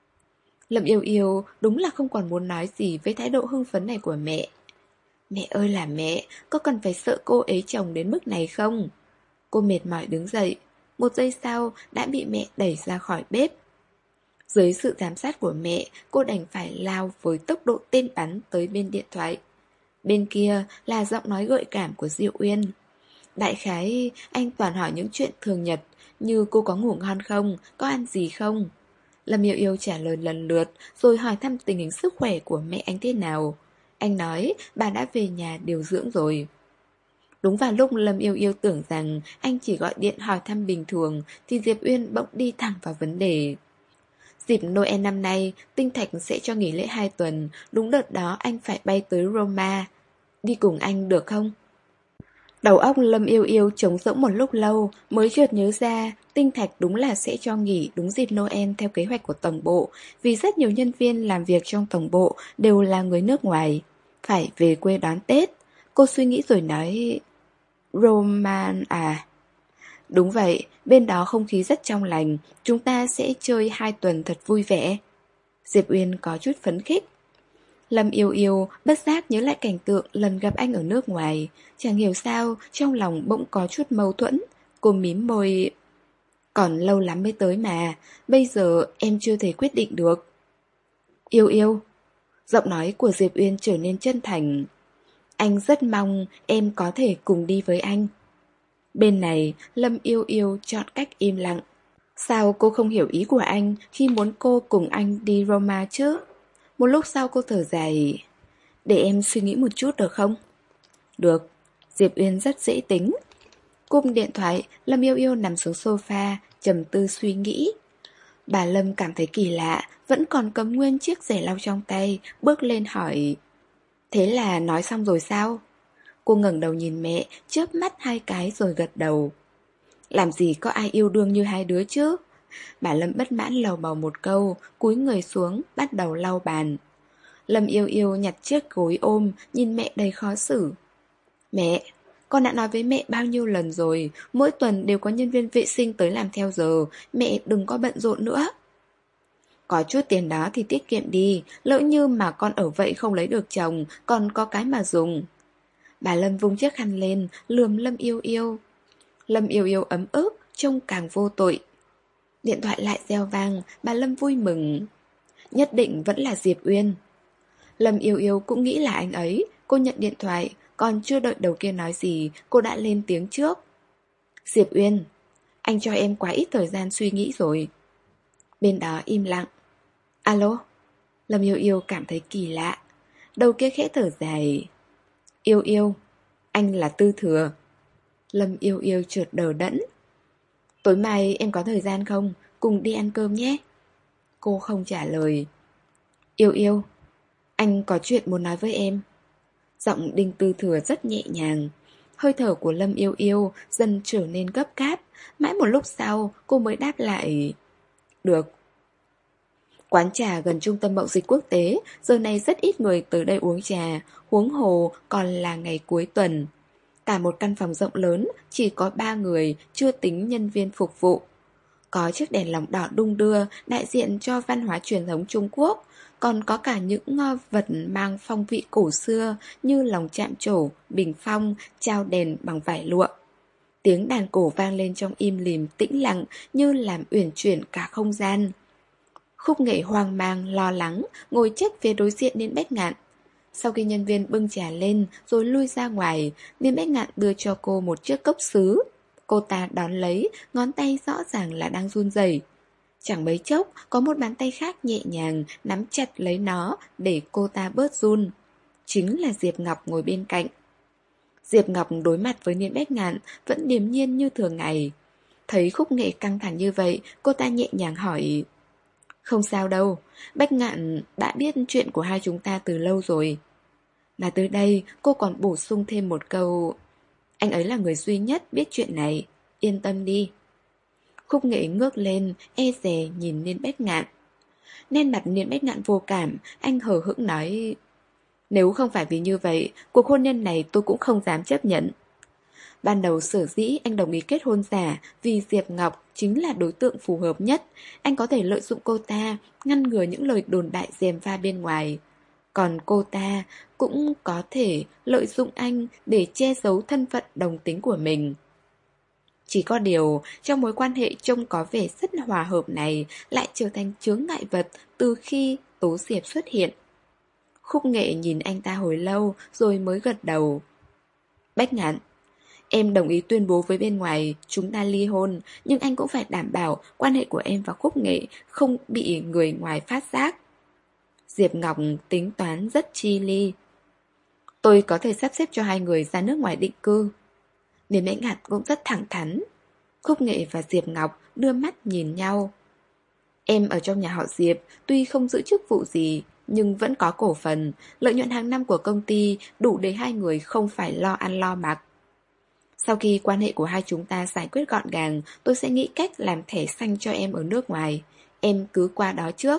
Lâm Yêu Yêu đúng là không còn muốn nói gì với thái độ hưng phấn này của mẹ. Mẹ ơi là mẹ, có cần phải sợ cô ấy chồng đến mức này không? Cô mệt mỏi đứng dậy, một giây sau đã bị mẹ đẩy ra khỏi bếp. Dưới sự giám sát của mẹ, cô đành phải lao với tốc độ tên bắn tới bên điện thoại. Bên kia là giọng nói gợi cảm của Diệu Uyên. Đại khái, anh toàn hỏi những chuyện thường nhật, như cô có ngủ ngon không, có ăn gì không. Lâm Yêu Yêu trả lời lần lượt, rồi hỏi thăm tình hình sức khỏe của mẹ anh thế nào. Anh nói bà đã về nhà điều dưỡng rồi. Đúng vào lúc Lâm Yêu Yêu tưởng rằng anh chỉ gọi điện hỏi thăm bình thường, thì Diệp Uyên bỗng đi thẳng vào vấn đề. Dịp Noel năm nay, Tinh Thạch sẽ cho nghỉ lễ hai tuần, đúng đợt đó anh phải bay tới Roma. Đi cùng anh được không? Đầu óc Lâm Yêu Yêu trống rỗng một lúc lâu, mới chợt nhớ ra Tinh Thạch đúng là sẽ cho nghỉ đúng dịp Noel theo kế hoạch của tổng bộ, vì rất nhiều nhân viên làm việc trong tổng bộ đều là người nước ngoài, phải về quê đón Tết. Cô suy nghĩ rồi nói, Roman à? Đúng vậy, bên đó không khí rất trong lành, chúng ta sẽ chơi hai tuần thật vui vẻ. Diệp Uyên có chút phấn khích. Lâm Yêu Yêu bất giác nhớ lại cảnh tượng lần gặp anh ở nước ngoài. Chẳng hiểu sao, trong lòng bỗng có chút mâu thuẫn. Cô mím môi. Còn lâu lắm mới tới mà, bây giờ em chưa thể quyết định được. Yêu Yêu. Giọng nói của Diệp Uyên trở nên chân thành. Anh rất mong em có thể cùng đi với anh. Bên này, Lâm Yêu Yêu chọn cách im lặng. Sao cô không hiểu ý của anh khi muốn cô cùng anh đi Roma chứ? Một lúc sau cô thở dài. Để em suy nghĩ một chút được không? Được, Diệp Uyên rất dễ tính. Cúp điện thoại, Lâm Yêu Yêu nằm xuống sofa, trầm tư suy nghĩ. Bà Lâm cảm thấy kỳ lạ, vẫn còn cầm nguyên chiếc rẻ lau trong tay, bước lên hỏi. Thế là nói xong rồi sao? Cô ngẩng đầu nhìn mẹ, chớp mắt hai cái rồi gật đầu. Làm gì có ai yêu đương như hai đứa chứ? Bà Lâm bất mãn lầu bầu một câu, cúi người xuống, bắt đầu lau bàn. Lâm Yêu Yêu nhặt chiếc gối ôm, nhìn mẹ đầy khó xử. Mẹ, con đã nói với mẹ bao nhiêu lần rồi, mỗi tuần đều có nhân viên vệ sinh tới làm theo giờ, mẹ đừng có bận rộn nữa. Có chút tiền đó thì tiết kiệm đi, lỡ như mà con ở vậy không lấy được chồng, còn có cái mà dùng. Bà Lâm vung chiếc khăn lên, lườm Lâm Yêu Yêu. Lâm Yêu Yêu ấm ức, trông càng vô tội. Điện thoại lại reo vang, bà Lâm vui mừng. Nhất định vẫn là Diệp Uyên. Lâm Yêu Yêu cũng nghĩ là anh ấy. Cô nhận điện thoại, còn chưa đợi đầu kia nói gì, cô đã lên tiếng trước. Diệp Uyên, anh cho em quá ít thời gian suy nghĩ rồi. Bên đó im lặng. Alo? Lâm Yêu Yêu cảm thấy kỳ lạ. Đầu kia khẽ thở dài. Yêu Yêu, anh là Tư Thừa. Lâm Yêu Yêu chợt đờ đẫn. Tối mai em có thời gian không? Cùng đi ăn cơm nhé. Cô không trả lời. Yêu Yêu, Anh có chuyện muốn nói với em. Giọng Đinh Tư Thừa rất nhẹ nhàng. Hơi thở của Lâm Yêu Yêu dần trở nên gấp gáp. Mãi một lúc sau cô mới đáp lại. Được. Quán trà gần trung tâm mậu dịch quốc tế, giờ này rất ít người tới đây uống trà, huống hồ còn là ngày cuối tuần. Cả một căn phòng rộng lớn, chỉ có ba người, chưa tính nhân viên phục vụ. Có chiếc đèn lồng đỏ đung đưa, đại diện cho văn hóa truyền thống Trung Quốc, còn có cả những vật mang phong vị cổ xưa như lồng chạm trổ, bình phong, trao đèn bằng vải lụa. Tiếng đàn cổ vang lên trong im lìm tĩnh lặng như làm uyển chuyển cả không gian. Khúc Nghệ hoang mang, lo lắng, ngồi chết phía đối diện Niên Bách Ngạn. Sau khi nhân viên bưng trà lên rồi lui ra ngoài, Niên Bách Ngạn đưa cho cô một chiếc cốc sứ. Cô ta đón lấy, ngón tay rõ ràng là đang run rẩy. Chẳng mấy chốc, có một bàn tay khác nhẹ nhàng nắm chặt lấy nó để cô ta bớt run. Chính là Diệp Ngọc ngồi bên cạnh. Diệp Ngọc đối mặt với Niên Bách Ngạn vẫn điềm nhiên như thường ngày. Thấy Khúc Nghệ căng thẳng như vậy, cô ta nhẹ nhàng hỏi. Không sao đâu, Bách Ngạn đã biết chuyện của hai chúng ta từ lâu rồi. Mà tới đây cô còn bổ sung thêm một câu. Anh ấy là người duy nhất biết chuyện này, yên tâm đi. Khúc Nghệ ngước lên, e dè nhìn Niên Bách Ngạn. Nét mặt Niên Bách Ngạn vô cảm, anh hờ hững nói. Nếu không phải vì như vậy, cuộc hôn nhân này tôi cũng không dám chấp nhận. Ban đầu sở dĩ anh đồng ý kết hôn giả vì Diệp Ngọc chính là đối tượng phù hợp nhất. Anh có thể lợi dụng cô ta, ngăn ngừa những lời đồn đại gièm pha bên ngoài. Còn cô ta cũng có thể lợi dụng anh để che giấu thân phận đồng tính của mình. Chỉ có điều, trong mối quan hệ trông có vẻ rất hòa hợp này lại trở thành chướng ngại vật từ khi Tố Diệp xuất hiện. Khúc Nghệ nhìn anh ta hồi lâu rồi mới gật đầu. Bách Ngạn, em đồng ý tuyên bố với bên ngoài chúng ta ly hôn, nhưng anh cũng phải đảm bảo quan hệ của em và Khúc Nghệ không bị người ngoài phát giác. Diệp Ngọc tính toán rất chi li. Tôi có thể sắp xếp cho hai người ra nước ngoài định cư. Niên Bách Ngạn cũng rất thẳng thắn. Khúc Nghệ và Diệp Ngọc đưa mắt nhìn nhau. Em ở trong nhà họ Diệp tuy không giữ chức vụ gì, nhưng vẫn có cổ phần, lợi nhuận hàng năm của công ty đủ để hai người không phải lo ăn lo mặc. Sau khi quan hệ của hai chúng ta giải quyết gọn gàng, tôi sẽ nghĩ cách làm thẻ xanh cho em ở nước ngoài. Em cứ qua đó trước.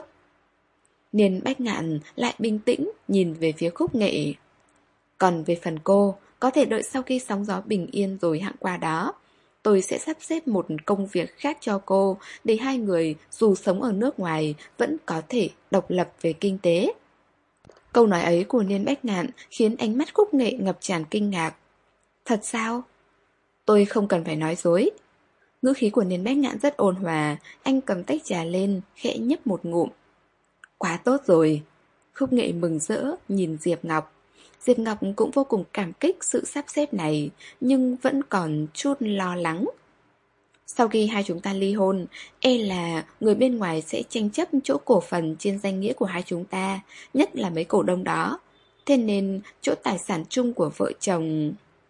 Niên Bách Ngạn lại bình tĩnh nhìn về phía Khúc Nghệ. Còn về phần cô, có thể đợi sau khi sóng gió bình yên rồi hẵng qua đó. Tôi sẽ sắp xếp một công việc khác cho cô, để hai người dù sống ở nước ngoài vẫn có thể độc lập về kinh tế. Câu nói ấy của Niên Bách Ngạn khiến ánh mắt Khúc Nghệ ngập tràn kinh ngạc. Thật sao? Tôi không cần phải nói dối. Ngữ khí của Niên Bách Ngạn rất ôn hòa, anh cầm tách trà lên, khẽ nhấp một ngụm. Quá tốt rồi. Khúc Nghệ mừng rỡ nhìn Diệp Ngọc. Diệp Ngọc cũng vô cùng cảm kích sự sắp xếp này, nhưng vẫn còn chút lo lắng. Sau khi hai chúng ta ly hôn, e là người bên ngoài sẽ tranh chấp chỗ cổ phần trên danh nghĩa của hai chúng ta, nhất là mấy cổ đông đó. Thế nên chỗ tài sản chung của vợ chồng...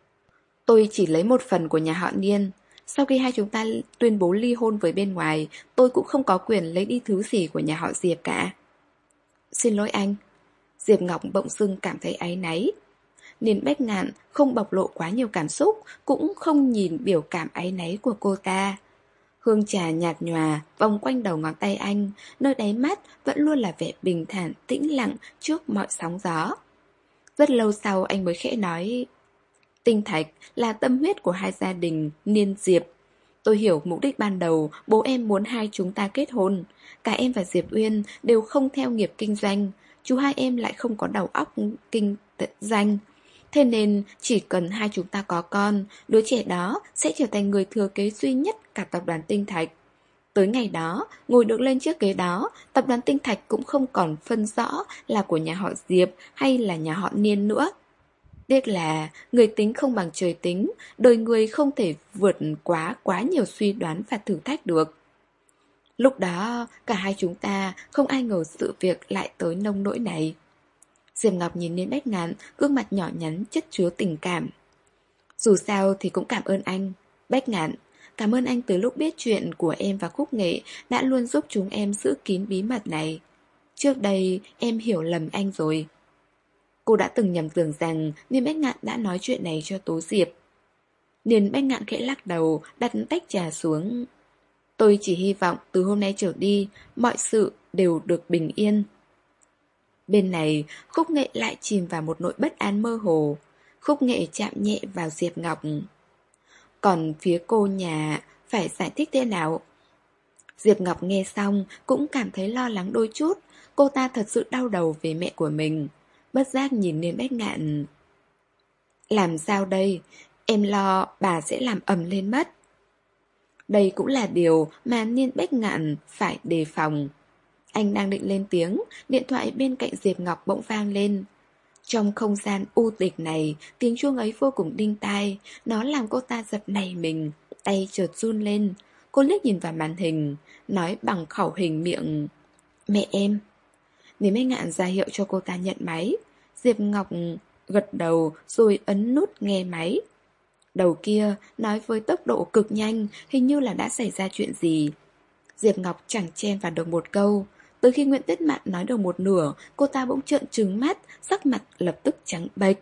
Tôi chỉ lấy một phần của nhà họ Niên. Sau khi hai chúng ta tuyên bố ly hôn với bên ngoài, tôi cũng không có quyền lấy đi thứ gì của nhà họ Diệp cả. Xin lỗi anh. Diệp Ngọc bỗng dưng cảm thấy áy náy. Niên Bách Ngạn không bộc lộ quá nhiều cảm xúc, cũng không nhìn biểu cảm áy náy của cô ta. Hương trà nhạt nhòa vòng quanh đầu ngón tay anh, nơi đáy mắt vẫn luôn là vẻ bình thản, tĩnh lặng trước mọi sóng gió. Rất lâu sau anh mới khẽ nói, Tinh Thạch là tâm huyết của hai gia đình Niên Diệp. Tôi hiểu mục đích ban đầu bố em muốn hai chúng ta kết hôn. Cả em và Diệp Uyên đều không theo nghiệp kinh doanh, chú hai em lại không có đầu óc kinh doanh. Thế nên chỉ cần hai chúng ta có con, đứa trẻ đó sẽ trở thành người thừa kế duy nhất cả tập đoàn Tinh Thạch. Tới ngày đó, ngồi được lên chiếc ghế đó, tập đoàn Tinh Thạch cũng không còn phân rõ là của nhà họ Diệp hay là nhà họ Niên nữa. Tiếc là người tính không bằng trời tính, đời người không thể vượt quá quá nhiều suy đoán và thử thách được. Lúc đó, cả hai chúng ta không ai ngờ sự việc lại tới nông nỗi này. Diệp Ngọc nhìn Niên Bách Ngạn, gương mặt nhỏ nhắn chất chứa tình cảm. Dù sao thì cũng cảm ơn anh, Bách Ngạn. Cảm ơn anh từ lúc biết chuyện của em và Khúc Nghệ đã luôn giúp chúng em giữ kín bí mật này. Trước đây em hiểu lầm anh rồi. Cô đã từng nhầm tưởng rằng Niên Bách Ngạn đã nói chuyện này cho Tố Diệp. Niên Bách Ngạn khẽ lắc đầu, đặt tách trà xuống. Tôi chỉ hy vọng từ hôm nay trở đi, mọi sự đều được bình yên. Bên này, Khúc Nghệ lại chìm vào một nỗi bất an mơ hồ. Khúc Nghệ chạm nhẹ vào Diệp Ngọc. Còn phía cô nhà, phải giải thích thế nào? Diệp Ngọc nghe xong cũng cảm thấy lo lắng đôi chút. Cô ta thật sự đau đầu về mẹ của mình. Bất giác nhìn Niên Bách Ngạn. Làm sao đây? Em lo bà sẽ làm ầm lên mất. Đây cũng là điều mà Niên Bách Ngạn phải đề phòng. Anh đang định lên tiếng, điện thoại bên cạnh Diệp Ngọc bỗng vang lên. Trong không gian u tịch này, tiếng chuông ấy vô cùng đinh tai. Nó làm cô ta giật nảy mình, tay chợt run lên. Cô liếc nhìn vào màn hình, nói bằng khẩu hình miệng. Mẹ em. Nếu Bách Ngạn ra hiệu cho cô ta nhận máy. Diệp Ngọc gật đầu rồi ấn nút nghe máy. Đầu kia nói với tốc độ cực nhanh, hình như là đã xảy ra chuyện gì. Diệp Ngọc chẳng chen vào được một câu. Tới khi Nguyễn Tuyết Mạn nói được một nửa, cô ta bỗng trợn trừng mắt, sắc mặt lập tức trắng bệch.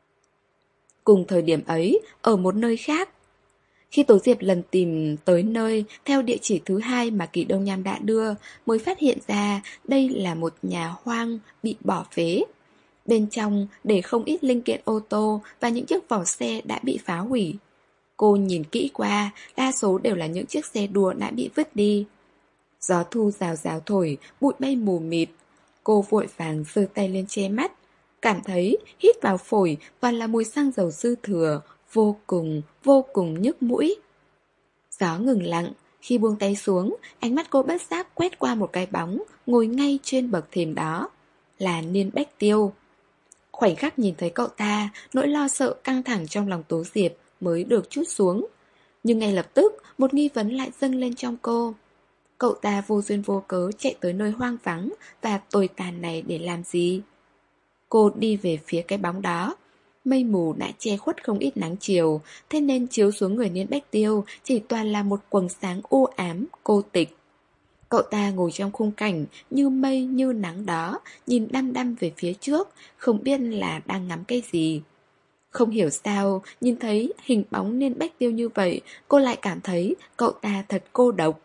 Cùng thời điểm ấy, ở một nơi khác, khi Tố Diệp lần tìm tới nơi theo địa chỉ thứ hai mà Kỳ Đông Nham đã đưa, mới phát hiện ra đây là một nhà hoang bị bỏ phế. Bên trong để không ít linh kiện ô tô và những chiếc vỏ xe đã bị phá hủy. Cô nhìn kỹ qua, đa số đều là những chiếc xe đua đã bị vứt đi. Gió thu rào rào thổi, bụi bay mù mịt. Cô vội vàng giơ tay lên che mắt. Cảm thấy hít vào phổi toàn là mùi xăng dầu dư thừa, vô cùng, vô cùng nhức mũi. Gió ngừng lặng, khi buông tay xuống, ánh mắt cô bất giác quét qua một cái bóng, ngồi ngay trên bậc thềm đó. Là Niên Bách Tiêu. Khoảnh khắc nhìn thấy cậu ta, nỗi lo sợ căng thẳng trong lòng Tố Diệp mới được trút xuống. Nhưng ngay lập tức, một nghi vấn lại dâng lên trong cô. Cậu ta vô duyên vô cớ chạy tới nơi hoang vắng và tồi tàn này để làm gì? Cô đi về phía cái bóng đó. Mây mù đã che khuất không ít nắng chiều, thế nên chiếu xuống người Niên Bách Tiêu chỉ toàn là một quầng sáng u ám, cô tịch. Cậu ta ngồi trong khung cảnh như mây như nắng đó, nhìn đăm đăm về phía trước, không biết là đang ngắm cái gì. Không hiểu sao, nhìn thấy hình bóng Niên Bách Tiêu như vậy, cô lại cảm thấy cậu ta thật cô độc.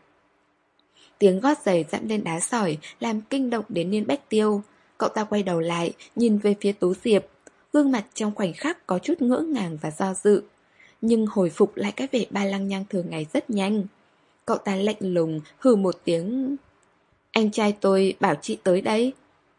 Tiếng gót giày dẫm lên đá sỏi làm kinh động đến Niên Bách Tiêu. Cậu ta quay đầu lại, nhìn về phía Tú Diệp. Gương mặt trong khoảnh khắc có chút ngỡ ngàng và do dự, nhưng hồi phục lại cái vẻ ba lăng nhăng thường ngày rất nhanh. Cậu ta lạnh lùng, hừ một tiếng. Anh trai tôi bảo chị tới đây.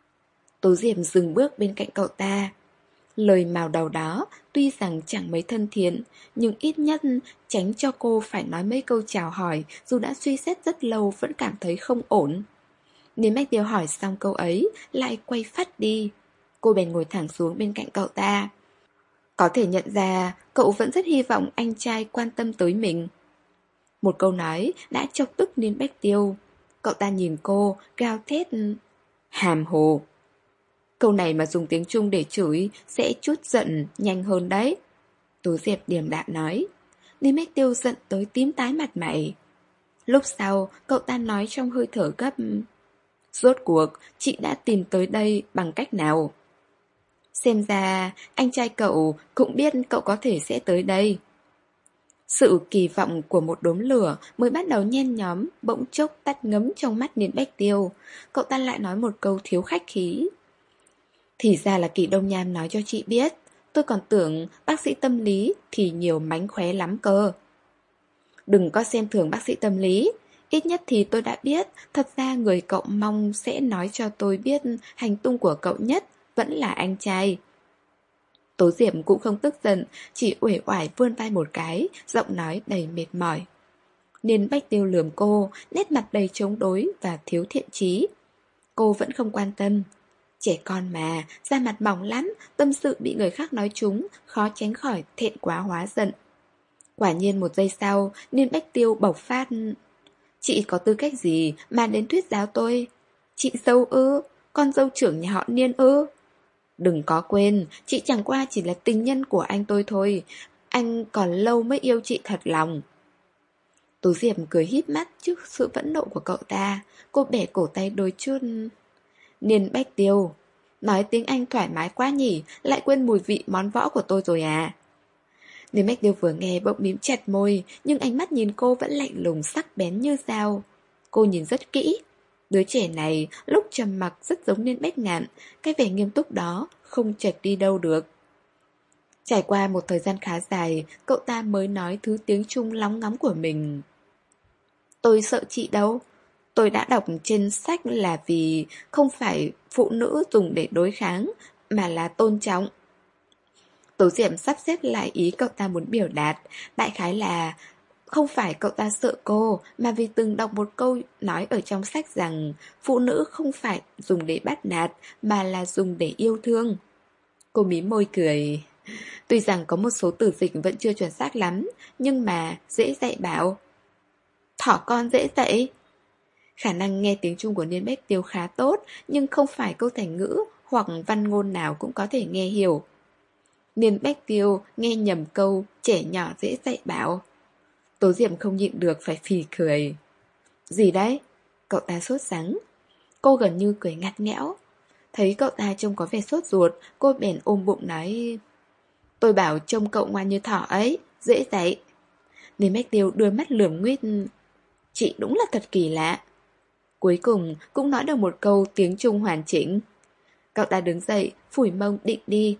Tú Diệp dừng bước bên cạnh cậu ta. Lời mào đầu đó tuy rằng chẳng mấy thân thiện, nhưng ít nhất tránh cho cô phải nói mấy câu chào hỏi, dù đã suy xét rất lâu vẫn cảm thấy không ổn. Niên Bách Tiêu hỏi xong câu ấy, lại quay phát đi. Cô bèn ngồi thẳng xuống bên cạnh cậu ta. Có thể nhận ra cậu vẫn rất hy vọng anh trai quan tâm tới mình. Một câu nói đã chọc tức Niên Bách Tiêu. Cậu ta nhìn cô, gào thét. Hàm hồ. Câu này mà dùng tiếng Trung để chửi sẽ chút giận nhanh hơn đấy. Tú Diệp điềm đạm nói. Niên Bách Tiêu giận tới tím tái mặt mày. Lúc sau, cậu ta nói trong hơi thở gấp. Rốt cuộc, chị đã tìm tới đây bằng cách nào? Xem ra, anh trai cậu cũng biết cậu có thể sẽ tới đây. Sự kỳ vọng của một đốm lửa mới bắt đầu nhen nhóm, bỗng chốc tắt ngấm trong mắt Niên Bách Tiêu. Cậu ta lại nói một câu thiếu khách khí. Thì ra là Kỳ Đông Nham nói cho chị biết. Tôi còn tưởng bác sĩ tâm lý thì nhiều mánh khóe lắm cơ. Đừng có xem thường bác sĩ tâm lý. Ít nhất thì tôi đã biết, thật ra người cậu mong sẽ nói cho tôi biết hành tung của cậu nhất vẫn là anh trai. Tố Diệp cũng không tức giận, chỉ uể oải vươn vai một cái, giọng nói đầy mệt mỏi. Niên Bách Tiêu lườm cô, nét mặt đầy chống đối và thiếu thiện chí. Cô vẫn không quan tâm. Trẻ con mà, da mặt mỏng lắm, tâm sự bị người khác nói trúng, khó tránh khỏi thẹn quá hóa giận. Quả nhiên một giây sau, Niên Bách Tiêu bộc phát. Chị có tư cách gì mà đến thuyết giáo tôi? Chị dâu ư? Con dâu trưởng nhà họ Niên ư? Đừng có quên, chị chẳng qua chỉ là tình nhân của anh tôi thôi. Anh còn lâu mới yêu chị thật lòng. Tú Diệp cười híp mắt trước sự phẫn nộ của cậu ta. Cô bẻ cổ tay đôi chút. Niên Bách Tiêu, Nói tiếng Anh thoải mái quá nhỉ, lại quên mùi vị món võ của tôi rồi à. Nếu Mạch Tiêu vừa nghe bỗng mím chặt môi, nhưng ánh mắt nhìn cô vẫn lạnh lùng sắc bén như dao. Cô nhìn rất kỹ. Đứa trẻ này lúc trầm mặc rất giống Niên Bách Ngạn, cái vẻ nghiêm túc đó không chệch đi đâu được. Trải qua một thời gian khá dài, cậu ta mới nói thứ tiếng Trung lóng ngóng của mình. Tôi sợ chị đâu. Tôi đã đọc trên sách là vì không phải phụ nữ dùng để đối kháng, mà là tôn trọng. Tố Diệm sắp xếp lại ý cậu ta muốn biểu đạt, đại khái là không phải cậu ta sợ cô, mà vì từng đọc một câu nói ở trong sách rằng phụ nữ không phải dùng để bắt nạt, mà là dùng để yêu thương. Cô mím môi cười. Tuy rằng có một số từ dịch vẫn chưa chuẩn xác lắm, nhưng mà dễ dạy bảo. Thỏ con dễ dạy. Khả năng nghe tiếng Trung của Niên Bách Tiêu khá tốt, nhưng không phải câu thành ngữ hoặc văn ngôn nào cũng có thể nghe hiểu. Niên Bách Tiêu nghe nhầm câu trẻ nhỏ dễ dạy bảo. Tố Diệm không nhịn được phải phì cười. Gì đấy? Cậu ta sốt sắng. Cô gần như cười ngặt nghẽo. Thấy cậu ta trông có vẻ sốt ruột, cô bèn ôm bụng nói: Tôi bảo trông cậu ngoan như thỏ ấy, dễ dạy. Niên Bách Tiêu đưa mắt lườm nguyết. Chị đúng là thật kỳ lạ. Cuối cùng cũng nói được một câu tiếng Trung hoàn chỉnh. Cậu ta đứng dậy, phủi mông định đi.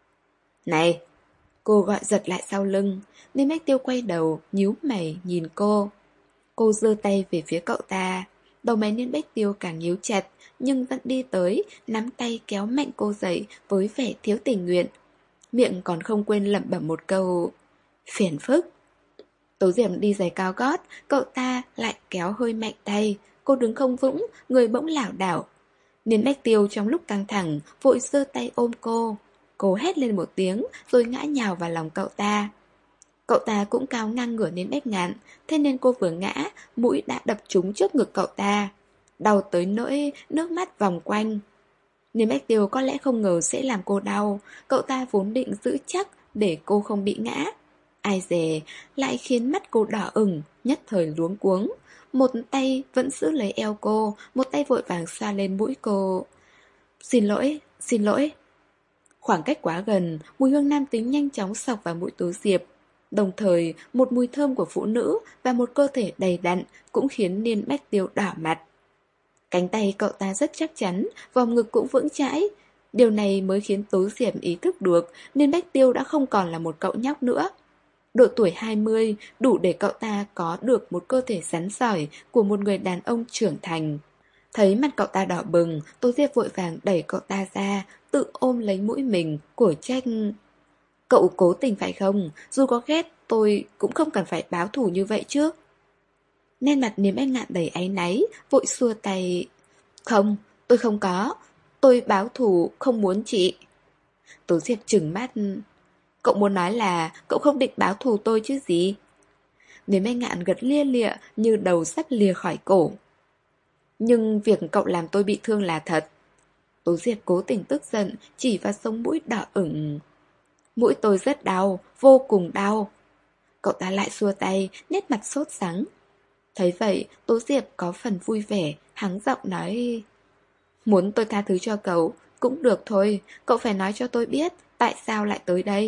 Này! Cô gọi giật lại sau lưng. Niên Bách Tiêu quay đầu, nhíu mày nhìn cô. Cô giơ tay về phía cậu ta. Đầu mày Niên Bách Tiêu càng nhíu chặt, nhưng vẫn đi tới, nắm tay kéo mạnh cô dậy với vẻ thiếu tình nguyện. Miệng còn không quên lẩm bẩm một câu phiền phức. Tố Diệm đi giày cao gót, cậu ta lại kéo hơi mạnh tay. Cô đứng không vững, người bỗng lảo đảo. Niên Bách Tiêu trong lúc căng thẳng vội giơ tay ôm cô. Cô hét lên một tiếng rồi ngã nhào vào lòng cậu ta. Cậu ta cũng cao ngang ngửa Niên Bách Ngạn, thế nên cô vừa ngã, mũi đã đập trúng trước ngực cậu ta. Đau tới nỗi nước mắt vòng quanh. Niên Bách Tiêu có lẽ không ngờ sẽ làm cô đau. Cậu ta vốn định giữ chắc để cô không bị ngã. Ai dè lại khiến mắt cô đỏ ửng, nhất thời luống cuống. Một tay vẫn giữ lấy eo cô, một tay vội vàng xoa lên mũi cô. Xin lỗi, xin lỗi. Khoảng cách quá gần, mùi hương nam tính nhanh chóng xộc vào mũi Tố Diệp. Đồng thời, một mùi thơm của phụ nữ và một cơ thể đầy đặn cũng khiến Niên Bách Tiêu đỏ mặt. Cánh tay cậu ta rất chắc chắn, vòng ngực cũng vững chãi. Điều này mới khiến Tố Diệp ý thức được Niên Bách Tiêu đã không còn là một cậu nhóc nữa. Độ tuổi hai mươi đủ để cậu ta có được một cơ thể rắn sỏi của một người đàn ông trưởng thành. Thấy mặt cậu ta đỏ bừng, Tố Diệp vội vàng đẩy cậu ta ra, tự ôm lấy mũi mình, cổ trách. Cậu cố tình phải không? Dù có ghét, tôi cũng không cần phải báo thù như vậy chứ. Nên mặt Niềm Bách Ngạn đầy áy náy, vội xua tay. Không, tôi không có. Tôi báo thù không muốn chị. Tố Diệp trừng mắt. Cậu muốn nói là cậu không định báo thù tôi chứ gì? Niềm Bách Ngạn gật lia lịa như đầu sắp lìa khỏi cổ. Nhưng việc cậu làm tôi bị thương là thật. Tố Diệp cố tình tức giận, chỉ vào sống mũi đỏ ửng. Mũi tôi rất đau, vô cùng đau. Cậu ta lại xua tay, nét mặt sốt sắng. Thấy vậy, Tố Diệp có phần vui vẻ, hắng giọng nói. Muốn tôi tha thứ cho cậu, cũng được thôi, cậu phải nói cho tôi biết tại sao lại tới đây.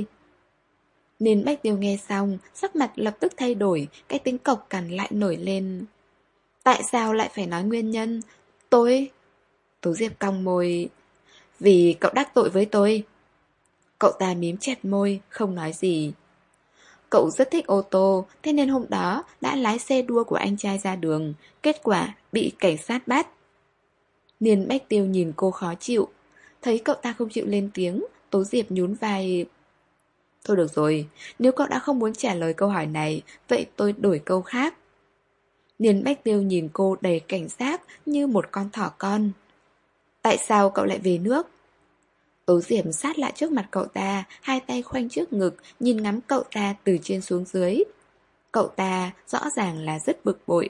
Nên Bách Tiêu nghe xong, sắc mặt lập tức thay đổi, cái tính cộc cằn lại nổi lên. Tại sao lại phải nói nguyên nhân? Tôi... Tố Diệp cong môi. Vì cậu đắc tội với tôi. Cậu ta mím chặt môi, không nói gì. Cậu rất thích ô tô, thế nên hôm đó đã lái xe đua của anh trai ra đường. Kết quả bị cảnh sát bắt. Niên Bách Tiêu nhìn cô khó chịu. Thấy cậu ta không chịu lên tiếng, Tố Diệp nhún vai. Thôi được rồi, nếu cậu đã không muốn trả lời câu hỏi này, vậy tôi đổi câu khác. Niên Bách Tiêu nhìn cô đầy cảnh giác như một con thỏ con. Tại sao cậu lại về nước? Tố Diệp sát lại trước mặt cậu ta, hai tay khoanh trước ngực, nhìn ngắm cậu ta từ trên xuống dưới. Cậu ta rõ ràng là rất bực bội.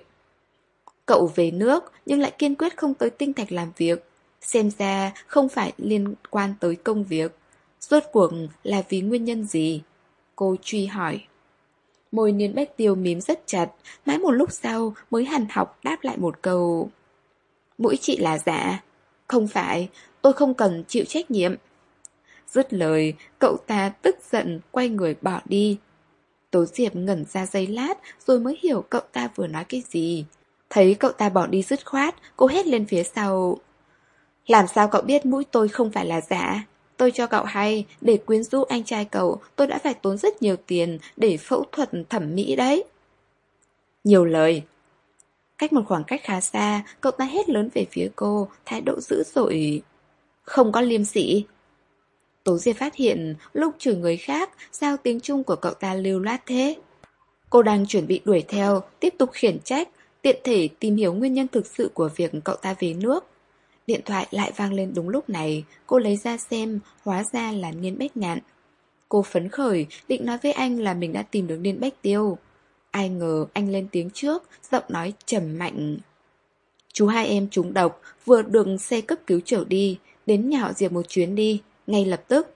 Cậu về nước nhưng lại kiên quyết không tới Tinh Thạch làm việc. Xem ra không phải liên quan tới công việc. Rốt cuộc là vì nguyên nhân gì? Cô truy hỏi. Môi Niên Bách Tiêu mím rất chặt, mãi một lúc sau mới hằn học đáp lại một câu. Mũi chị là giả. Không phải, tôi không cần chịu trách nhiệm. Dứt lời, cậu ta tức giận quay người bỏ đi. Tố Diệp ngẩn ra giây lát rồi mới hiểu cậu ta vừa nói cái gì. Thấy cậu ta bỏ đi dứt khoát, cô hét lên phía sau. Làm sao cậu biết mũi tôi không phải là giả? Tôi cho cậu hay, để quyến rũ anh trai cậu, tôi đã phải tốn rất nhiều tiền để phẫu thuật thẩm mỹ đấy. Nhiều lời. Cách một khoảng cách khá xa, cậu ta hét lớn về phía cô, thái độ dữ dội. Không có liêm sỉ. Tố Diệp phát hiện lúc chửi người khác, sao tiếng Trung của cậu ta lưu loát thế? Cô đang chuẩn bị đuổi theo, tiếp tục khiển trách, tiện thể tìm hiểu nguyên nhân thực sự của việc cậu ta về nước. Điện thoại lại vang lên đúng lúc này, cô lấy ra xem, hóa ra là Niên Bách Ngạn. Cô phấn khởi, định nói với anh là mình đã tìm được Niên Bách Tiêu. Ai ngờ anh lên tiếng trước, giọng nói trầm mạnh. Chú hai em trúng độc, vừa được xe cấp cứu chở đi, đến nhà họ Diệp một chuyến đi, ngay lập tức.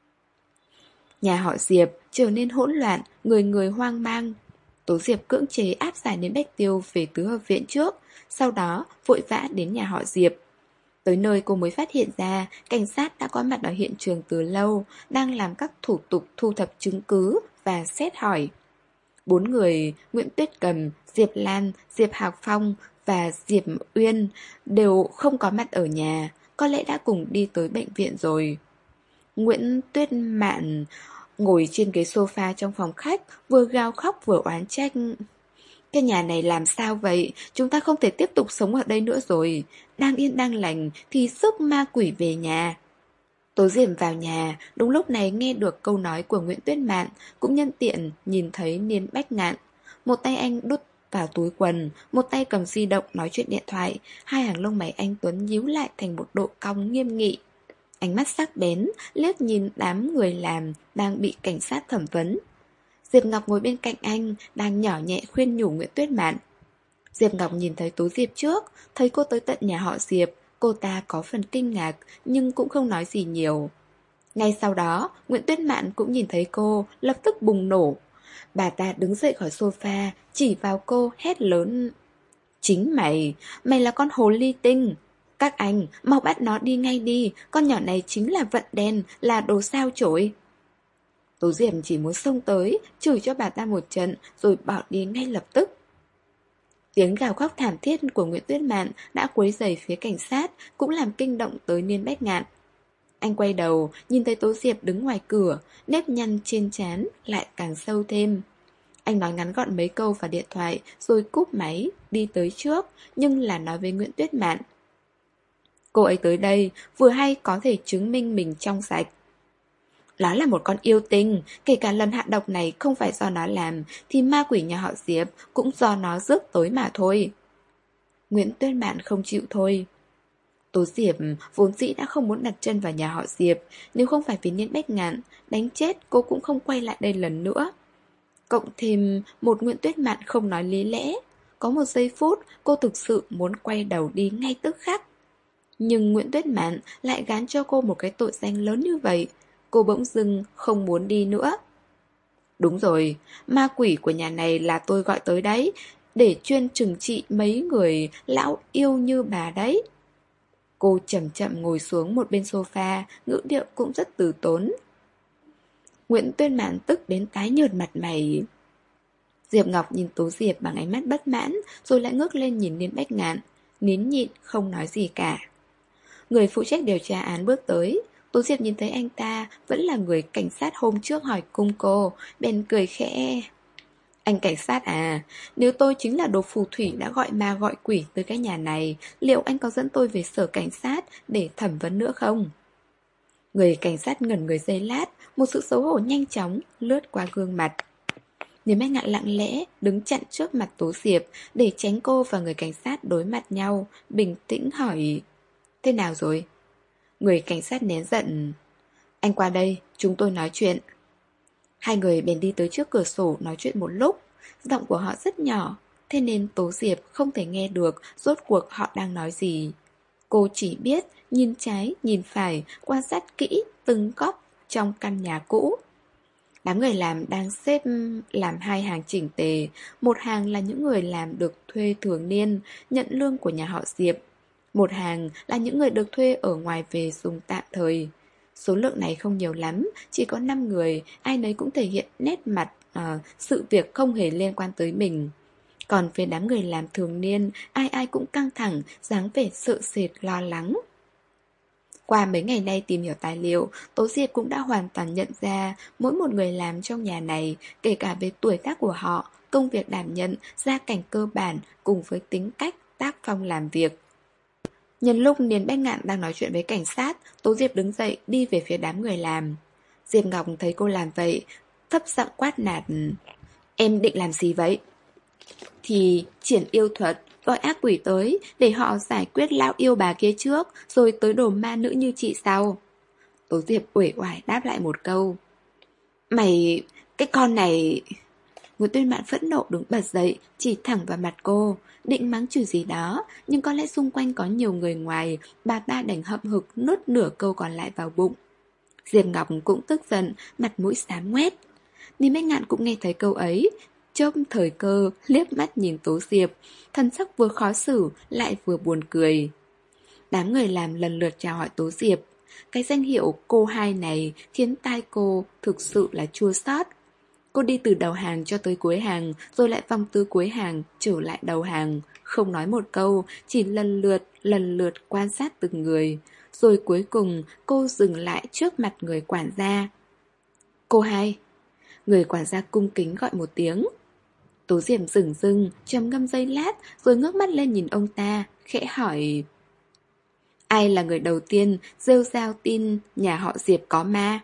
Nhà họ Diệp trở nên hỗn loạn, người người hoang mang. Tố Diệp cưỡng chế áp giải Niên Bách Tiêu về tứ hợp viện trước, sau đó vội vã đến nhà họ Diệp. Tới nơi cô mới phát hiện ra cảnh sát đã có mặt ở hiện trường từ lâu, đang làm các thủ tục thu thập chứng cứ và xét hỏi. Bốn người, Nguyễn Tuyết Cầm, Diệp Lan, Diệp Hạc Phong và Diệp Uyên đều không có mặt ở nhà, có lẽ đã cùng đi tới bệnh viện rồi. Nguyễn Tuyết Mạn ngồi trên ghế sofa trong phòng khách, vừa gào khóc vừa oán trách. Cái nhà này làm sao vậy? Chúng ta không thể tiếp tục sống ở đây nữa rồi. Đang yên đang lành thì sức ma quỷ về nhà. Tố Diệp vào nhà, đúng lúc này nghe được câu nói của Nguyễn Tuyết Mạn, cũng nhân tiện nhìn thấy Niên Bách Ngạn. Một tay anh đút vào túi quần, một tay cầm di động nói chuyện điện thoại, hai hàng lông mày anh Tuấn nhíu lại thành một độ cong nghiêm nghị. Ánh mắt sắc bén, liếc nhìn đám người làm đang bị cảnh sát thẩm vấn. Diệp Ngọc ngồi bên cạnh anh, đang nhỏ nhẹ khuyên nhủ Nguyễn Tuyết Mạn. Diệp Ngọc nhìn thấy Tố Diệp trước, thấy cô tới tận nhà họ Diệp, cô ta có phần kinh ngạc, nhưng cũng không nói gì nhiều. Ngay sau đó, Nguyễn Tuyết Mạn cũng nhìn thấy cô, lập tức bùng nổ. Bà ta đứng dậy khỏi sofa, chỉ vào cô, hét lớn. Chính mày, mày là con hồ ly tinh. Các anh, mau bắt nó đi ngay đi, con nhỏ này chính là vận đen, là đồ sao chổi. Tố Diệp chỉ muốn xông tới, chửi cho bà ta một trận, rồi bỏ đi ngay lập tức. Tiếng gào khóc thảm thiết của Nguyễn Tuyết Mạn đã quấy rầy phía cảnh sát, cũng làm kinh động tới Niên Bách Ngạn. Anh quay đầu, nhìn thấy Tố Diệp đứng ngoài cửa, nếp nhăn trên trán lại càng sâu thêm. Anh nói ngắn gọn mấy câu vào điện thoại, rồi cúp máy, đi tới trước, nhưng là nói với Nguyễn Tuyết Mạn. Cô ấy tới đây, vừa hay có thể chứng minh mình trong sạch. Nó là một con yêu tinh, kể cả lần hạ độc này không phải do nó làm, thì ma quỷ nhà họ Diệp cũng do nó rước tới mà thôi. Nguyễn Tuyết Mạn không chịu thôi. Tố Diệp vốn dĩ đã không muốn đặt chân vào nhà họ Diệp, nếu không phải vì Niên Bách Ngạn, đánh chết cô cũng không quay lại đây lần nữa. Cộng thêm một Nguyễn Tuyết Mạn không nói lý lẽ, có một giây phút cô thực sự muốn quay đầu đi ngay tức khắc. Nhưng Nguyễn Tuyết Mạn lại gán cho cô một cái tội danh lớn như vậy, cô bỗng dưng không muốn đi nữa. Đúng rồi, ma quỷ của nhà này là tôi gọi tới đấy, để chuyên trừng trị mấy người lão yêu như bà đấy. Cô chậm chậm ngồi xuống một bên sofa, ngữ điệu cũng rất từ tốn. Nguyễn Tuyên Mạn tức đến tái nhợt mặt mày. Diệp Ngọc nhìn Tố Diệp bằng ánh mắt bất mãn, rồi lại ngước lên nhìn Niên Bách Ngạn, nín nhịn không nói gì cả. Người phụ trách điều tra án bước tới. Tố Diệp nhìn thấy anh ta vẫn là người cảnh sát hôm trước hỏi cung cô, bèn cười khẽ. Anh cảnh sát à, nếu tôi chính là đồ phù thủy đã gọi ma gọi quỷ tới cái nhà này, liệu anh có dẫn tôi về sở cảnh sát để thẩm vấn nữa không? Người cảnh sát ngẩn người giây lát, một sự xấu hổ nhanh chóng lướt qua gương mặt. Niên Bách Ngạn lặng lẽ đứng chặn trước mặt Tố Diệp để tránh cô và người cảnh sát đối mặt nhau, bình tĩnh hỏi. Thế nào rồi? Người cảnh sát nén giận. Anh qua đây, chúng tôi nói chuyện. Hai người bèn đi tới trước cửa sổ nói chuyện một lúc. Giọng của họ rất nhỏ, thế nên Tố Diệp không thể nghe được rốt cuộc họ đang nói gì. Cô chỉ biết nhìn trái, nhìn phải, quan sát kỹ từng góc trong căn nhà cũ. Đám người làm đang xếp làm hai hàng chỉnh tề. Một hàng là những người làm được thuê thường niên, nhận lương của nhà họ Diệp. Một hàng là những người được thuê ở ngoài về dùng tạm thời. Số lượng này không nhiều lắm, chỉ có năm người, ai nấy cũng thể hiện nét mặt à, sự việc không hề liên quan tới mình. Còn về đám người làm thường niên, ai ai cũng căng thẳng, dáng vẻ sợ sệt lo lắng. Qua mấy ngày nay tìm hiểu tài liệu, Tố Diệp cũng đã hoàn toàn nhận ra mỗi một người làm trong nhà này, kể cả về tuổi tác của họ, công việc đảm nhận, gia cảnh cơ bản cùng với tính cách, tác phong làm việc. Nhân lúc Niên Bách Ngạn đang nói chuyện với cảnh sát, Tố Diệp đứng dậy đi về phía đám người làm. Diệp Ngọc thấy cô làm vậy, thấp giọng quát nạt: "Em định làm gì vậy?" "Thì triển yêu thuật, gọi ác quỷ tới để họ giải quyết lão yêu bà kia trước, rồi tới đồ ma nữ như chị sau." Tố Diệp uể oải đáp lại một câu: "Mày, cái con này..." Nguyễn Tuyên Mạn phẫn nộ đứng bật dậy, chỉ thẳng vào mặt cô, định mắng chửi gì đó, nhưng có lẽ xung quanh có nhiều người ngoài, bà ta đành hậm hực nuốt nửa câu còn lại vào bụng. Diệp Ngọc cũng tức giận, mặt mũi xám ngoét. Ninh Bách Ngạn cũng nghe thấy câu ấy, chớp thời cơ, liếc mắt nhìn Tố Diệp, thân sắc vừa khó xử, lại vừa buồn cười. Đám người làm lần lượt chào hỏi Tố Diệp. Cái danh hiệu cô hai này khiến tai cô thực sự là chua xót. Cô đi từ đầu hàng cho tới cuối hàng, rồi lại vòng từ cuối hàng trở lại đầu hàng, không nói một câu, chỉ lần lượt, lần lượt quan sát từng người. Rồi cuối cùng cô dừng lại trước mặt người quản gia. "Cô hai." Người quản gia cung kính gọi một tiếng. Tố Diệp dửng dưng, trầm ngâm giây lát, rồi ngước mắt lên nhìn ông ta, khẽ hỏi: "Ai là người đầu tiên rêu rao tin nhà họ Diệp có ma?"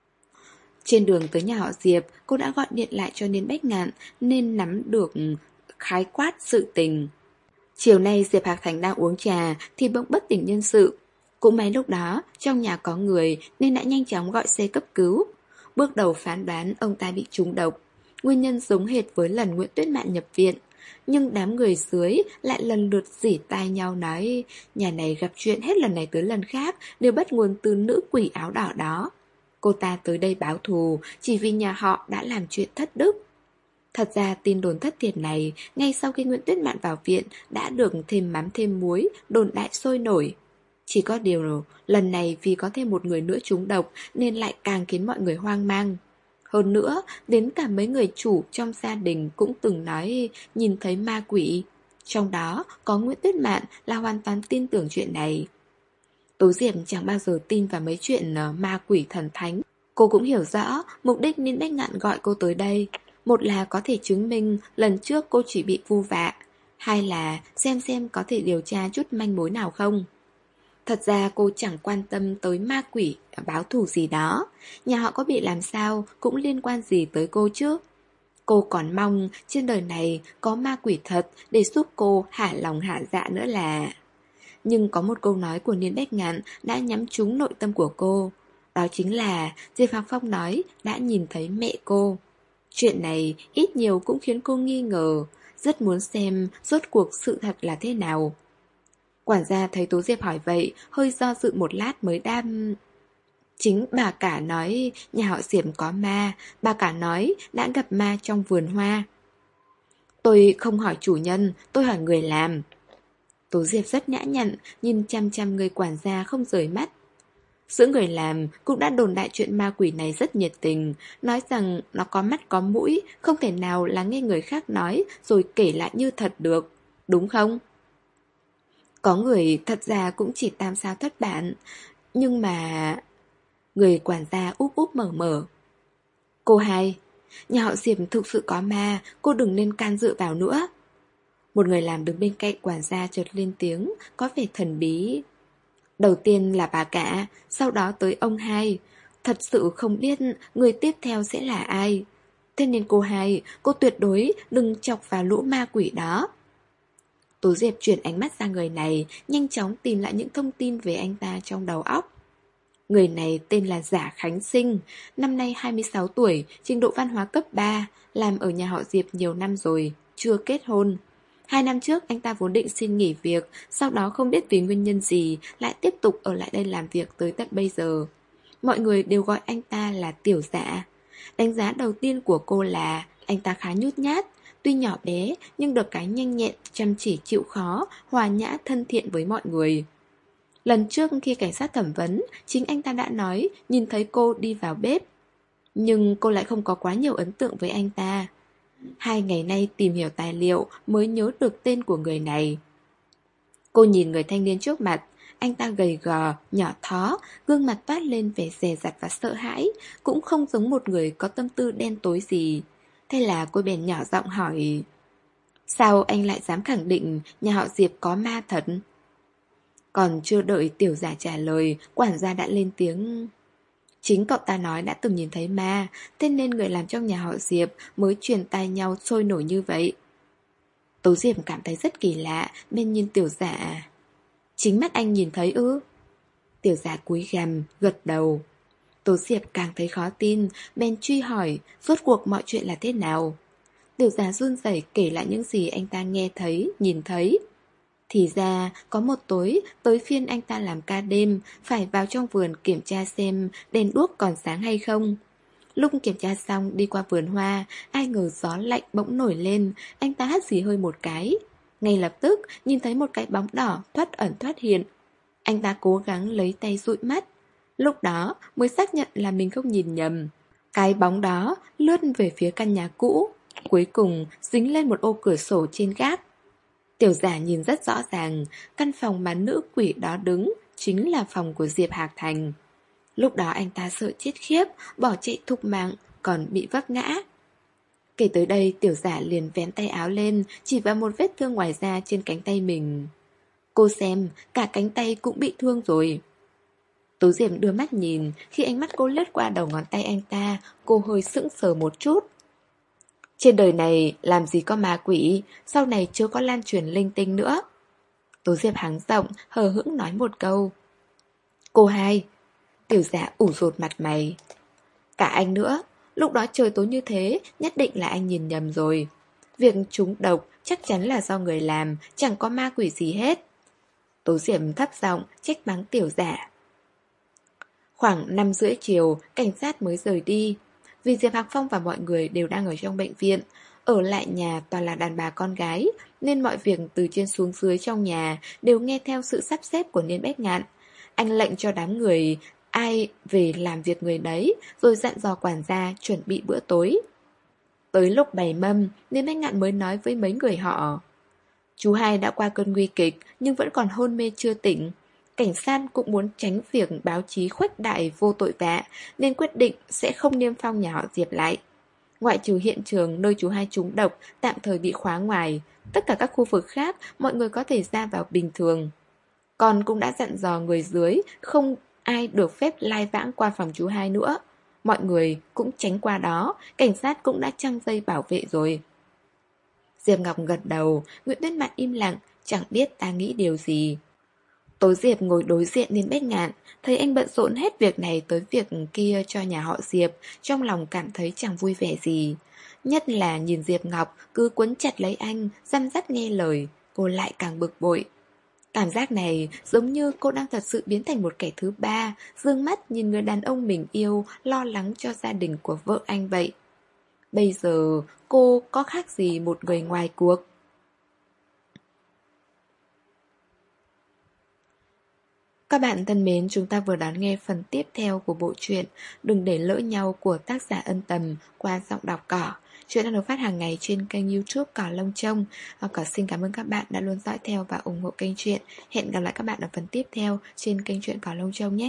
Trên đường tới nhà họ Diệp, cô đã gọi điện lại cho Niên Bách Ngạn nên nắm được khái quát sự tình. Chiều nay Diệp Hạc Thành đang uống trà thì bỗng bất tỉnh nhân sự. Cũng may lúc đó trong nhà có người nên đã nhanh chóng gọi xe cấp cứu. Bước đầu phán đoán ông ta bị trúng độc. Nguyên nhân giống hệt với lần Nguyễn Tuyết Mạn nhập viện. Nhưng đám người dưới lại lần lượt rỉ tai nhau nói nhà này gặp chuyện hết lần này tới lần khác đều bắt nguồn từ nữ quỷ áo đỏ đó. Cô ta tới đây báo thù chỉ vì nhà họ đã làm chuyện thất đức. Thật ra tin đồn thất thiệt này ngay sau khi Nguyễn Tuyết Mạn vào viện đã được thêm mắm thêm muối, đồn đại sôi nổi. Chỉ có điều lần này vì có thêm một người nữa trúng độc nên lại càng khiến mọi người hoang mang. Hơn nữa, đến cả mấy người chủ trong gia đình cũng từng nói nhìn thấy ma quỷ. Trong đó có Nguyễn Tuyết Mạn là hoàn toàn tin tưởng chuyện này. Tố Diệp chẳng bao giờ tin vào mấy chuyện ma quỷ thần thánh. Cô cũng hiểu rõ mục đích Ninh Bách Ngạn gọi cô tới đây. Một là có thể chứng minh lần trước cô chỉ bị vu vạ. Hai là xem xem có thể điều tra chút manh mối nào không. Thật ra cô chẳng quan tâm tới ma quỷ báo thù gì đó. Nhà họ có bị làm sao cũng liên quan gì tới cô chứ. Cô còn mong trên đời này có ma quỷ thật để giúp cô hả lòng hả dạ nữa là... Nhưng có một câu nói của Niên Bách Ngạn đã nhắm trúng nội tâm của cô. Đó chính là Diệp Hạc Phong nói đã nhìn thấy mẹ cô. Chuyện này ít nhiều cũng khiến cô nghi ngờ, rất muốn xem rốt cuộc sự thật là thế nào. Quản gia thấy Tố Diệp hỏi vậy, hơi do dự một lát mới đáp: "Chính bà cả nói nhà họ Diệp có ma, bà cả nói đã gặp ma trong vườn hoa." "Tôi không hỏi chủ nhân, tôi hỏi người làm." Tố Diệp rất nhã nhặn, nhìn chăm chăm người quản gia không rời mắt. Giữa người làm cũng đã đồn đại chuyện ma quỷ này rất nhiệt tình, nói rằng nó có mắt có mũi, không thể nào là nghe người khác nói rồi kể lại như thật được, đúng không? Có người thật ra cũng chỉ tam sao thất bản, nhưng mà... Người quản gia úp úp mở mở. "Cô hai, nhà họ Diệp thực sự có ma, cô đừng nên can dự vào nữa." Một người làm đứng bên cạnh quản gia chợt lên tiếng, có vẻ thần bí. "Đầu tiên là bà cả, sau đó tới ông hai. Thật sự không biết người tiếp theo sẽ là ai. Thế nên cô hai, cô tuyệt đối đừng chọc vào lũ ma quỷ đó." Tố Diệp chuyển ánh mắt sang người này, nhanh chóng tìm lại những thông tin về anh ta trong đầu óc. Người này tên là Giả Khánh Sinh, năm nay hai mươi sáu tuổi, trình độ văn hóa cấp ba, làm ở nhà họ Diệp nhiều năm rồi, chưa kết hôn. Hai năm trước anh ta vốn định xin nghỉ việc, sau đó không biết vì nguyên nhân gì lại tiếp tục ở lại đây làm việc tới tận bây giờ. Mọi người đều gọi anh ta là Tiểu Giả. Đánh giá đầu tiên của cô là anh ta khá nhút nhát, tuy nhỏ bé nhưng được cái nhanh nhẹn, chăm chỉ chịu khó, hòa nhã thân thiện với mọi người. Lần trước khi cảnh sát thẩm vấn, chính anh ta đã nói nhìn thấy cô đi vào bếp. Nhưng cô lại không có quá nhiều ấn tượng với anh ta. Hai ngày nay tìm hiểu tài liệu mới nhớ được tên của người này. Cô nhìn người thanh niên trước mặt. Anh ta gầy gò, nhỏ thó, gương mặt toát lên vẻ dè dặt và sợ hãi, cũng không giống một người có tâm tư đen tối gì. Thế là cô bèn nhỏ giọng hỏi: sao anh lại dám khẳng định nhà họ Diệp có ma thật? Còn chưa đợi tiểu giả trả lời, quản gia đã lên tiếng: chính cậu ta nói đã từng nhìn thấy ma, thế nên người làm trong nhà họ Diệp mới truyền tai nhau sôi nổi như vậy. Tố Diệp cảm thấy rất kỳ lạ, bên nhìn tiểu giả: chính mắt anh nhìn thấy ư? Tiểu giả cúi gằm, gật đầu. Tố Diệp càng thấy khó tin, bèn truy hỏi rốt cuộc mọi chuyện là thế nào. Tiểu giả run rẩy kể lại những gì anh ta nghe thấy, nhìn thấy. Thì ra, có một tối, tới phiên anh ta làm ca đêm, phải vào trong vườn kiểm tra xem đèn đuốc còn sáng hay không. Lúc kiểm tra xong đi qua vườn hoa, ai ngờ gió lạnh bỗng nổi lên, anh ta hắt xì hơi một cái. Ngay lập tức, nhìn thấy một cái bóng đỏ thoát ẩn thoát hiện. Anh ta cố gắng lấy tay dụi mắt. Lúc đó mới xác nhận là mình không nhìn nhầm. Cái bóng đó lướt về phía căn nhà cũ, cuối cùng dính lên một ô cửa sổ trên gác. Tiểu giả nhìn rất rõ ràng, căn phòng mà nữ quỷ đó đứng chính là phòng của Diệp Hạc Thành. Lúc đó anh ta sợ chết khiếp, bỏ chạy thục mạng, còn bị vấp ngã. Kể tới đây, tiểu giả liền vén tay áo lên, chỉ vào một vết thương ngoài da trên cánh tay mình. Cô xem, cả cánh tay cũng bị thương rồi. Tố Diệp đưa mắt nhìn, khi ánh mắt cô lướt qua đầu ngón tay anh ta, cô hơi sững sờ một chút. Trên đời này làm gì có ma quỷ, sau này chưa có lan truyền linh tinh nữa. Tố Diệp hắng giọng, hờ hững nói một câu. Cô hai. Tiểu giả ủ rột mặt mày. Cả anh nữa, lúc đó trời tối như thế, nhất định là anh nhìn nhầm rồi. Việc trúng độc chắc chắn là do người làm, chẳng có ma quỷ gì hết. Tố Diệp thấp giọng, trách mắng tiểu giả. Khoảng năm rưỡi chiều, cảnh sát mới rời đi. Vì Diệp Hạc Phong và mọi người đều đang ở trong bệnh viện, ở lại nhà toàn là đàn bà con gái, nên mọi việc từ trên xuống dưới trong nhà đều nghe theo sự sắp xếp của Niên Bách Ngạn. Anh lệnh cho đám người ai về làm việc người đấy, rồi dặn dò quản gia chuẩn bị bữa tối. Tới lúc bày mâm, Niên Bách Ngạn mới nói với mấy người họ. Chú hai đã qua cơn nguy kịch nhưng vẫn còn hôn mê chưa tỉnh. Cảnh sát cũng muốn tránh việc báo chí khuếch đại vô tội vạ, nên quyết định sẽ không niêm phong nhà họ Diệp lại. Ngoại trừ hiện trường nơi chú hai trúng độc tạm thời bị khóa ngoài, tất cả các khu vực khác mọi người có thể ra vào bình thường. Còn cũng đã dặn dò người dưới không ai được phép lai vãng qua phòng chú hai nữa. Mọi người cũng tránh qua đó, cảnh sát cũng đã trăng dây bảo vệ rồi. Diệp Ngọc gật đầu, Nguyễn Tuyết Mạn im lặng, chẳng biết ta nghĩ điều gì. Tố Diệp ngồi đối diện Niên Bách Ngạn, thấy anh bận rộn hết việc này tới việc kia cho nhà họ Diệp, trong lòng cảm thấy chẳng vui vẻ gì. Nhất là nhìn Diệp Ngọc cứ quấn chặt lấy anh, răm rắp nghe lời, cô lại càng bực bội. Cảm giác này giống như cô đang thật sự biến thành một kẻ thứ ba, dương mắt nhìn người đàn ông mình yêu, lo lắng cho gia đình của vợ anh vậy. Bây giờ cô có khác gì một người ngoài cuộc? Các bạn thân mến, chúng ta vừa đón nghe phần tiếp theo của bộ truyện Đừng để lỡ nhau của tác giả Ân Tầm qua giọng đọc Cỏ. Chuyện đang được phát hàng ngày trên kênh YouTube Cỏ Lông Trông. Cỏ xin cảm ơn các bạn đã luôn dõi theo và ủng hộ kênh truyện. Hẹn gặp lại các bạn ở phần tiếp theo trên kênh truyện Cỏ Lông Trông nhé.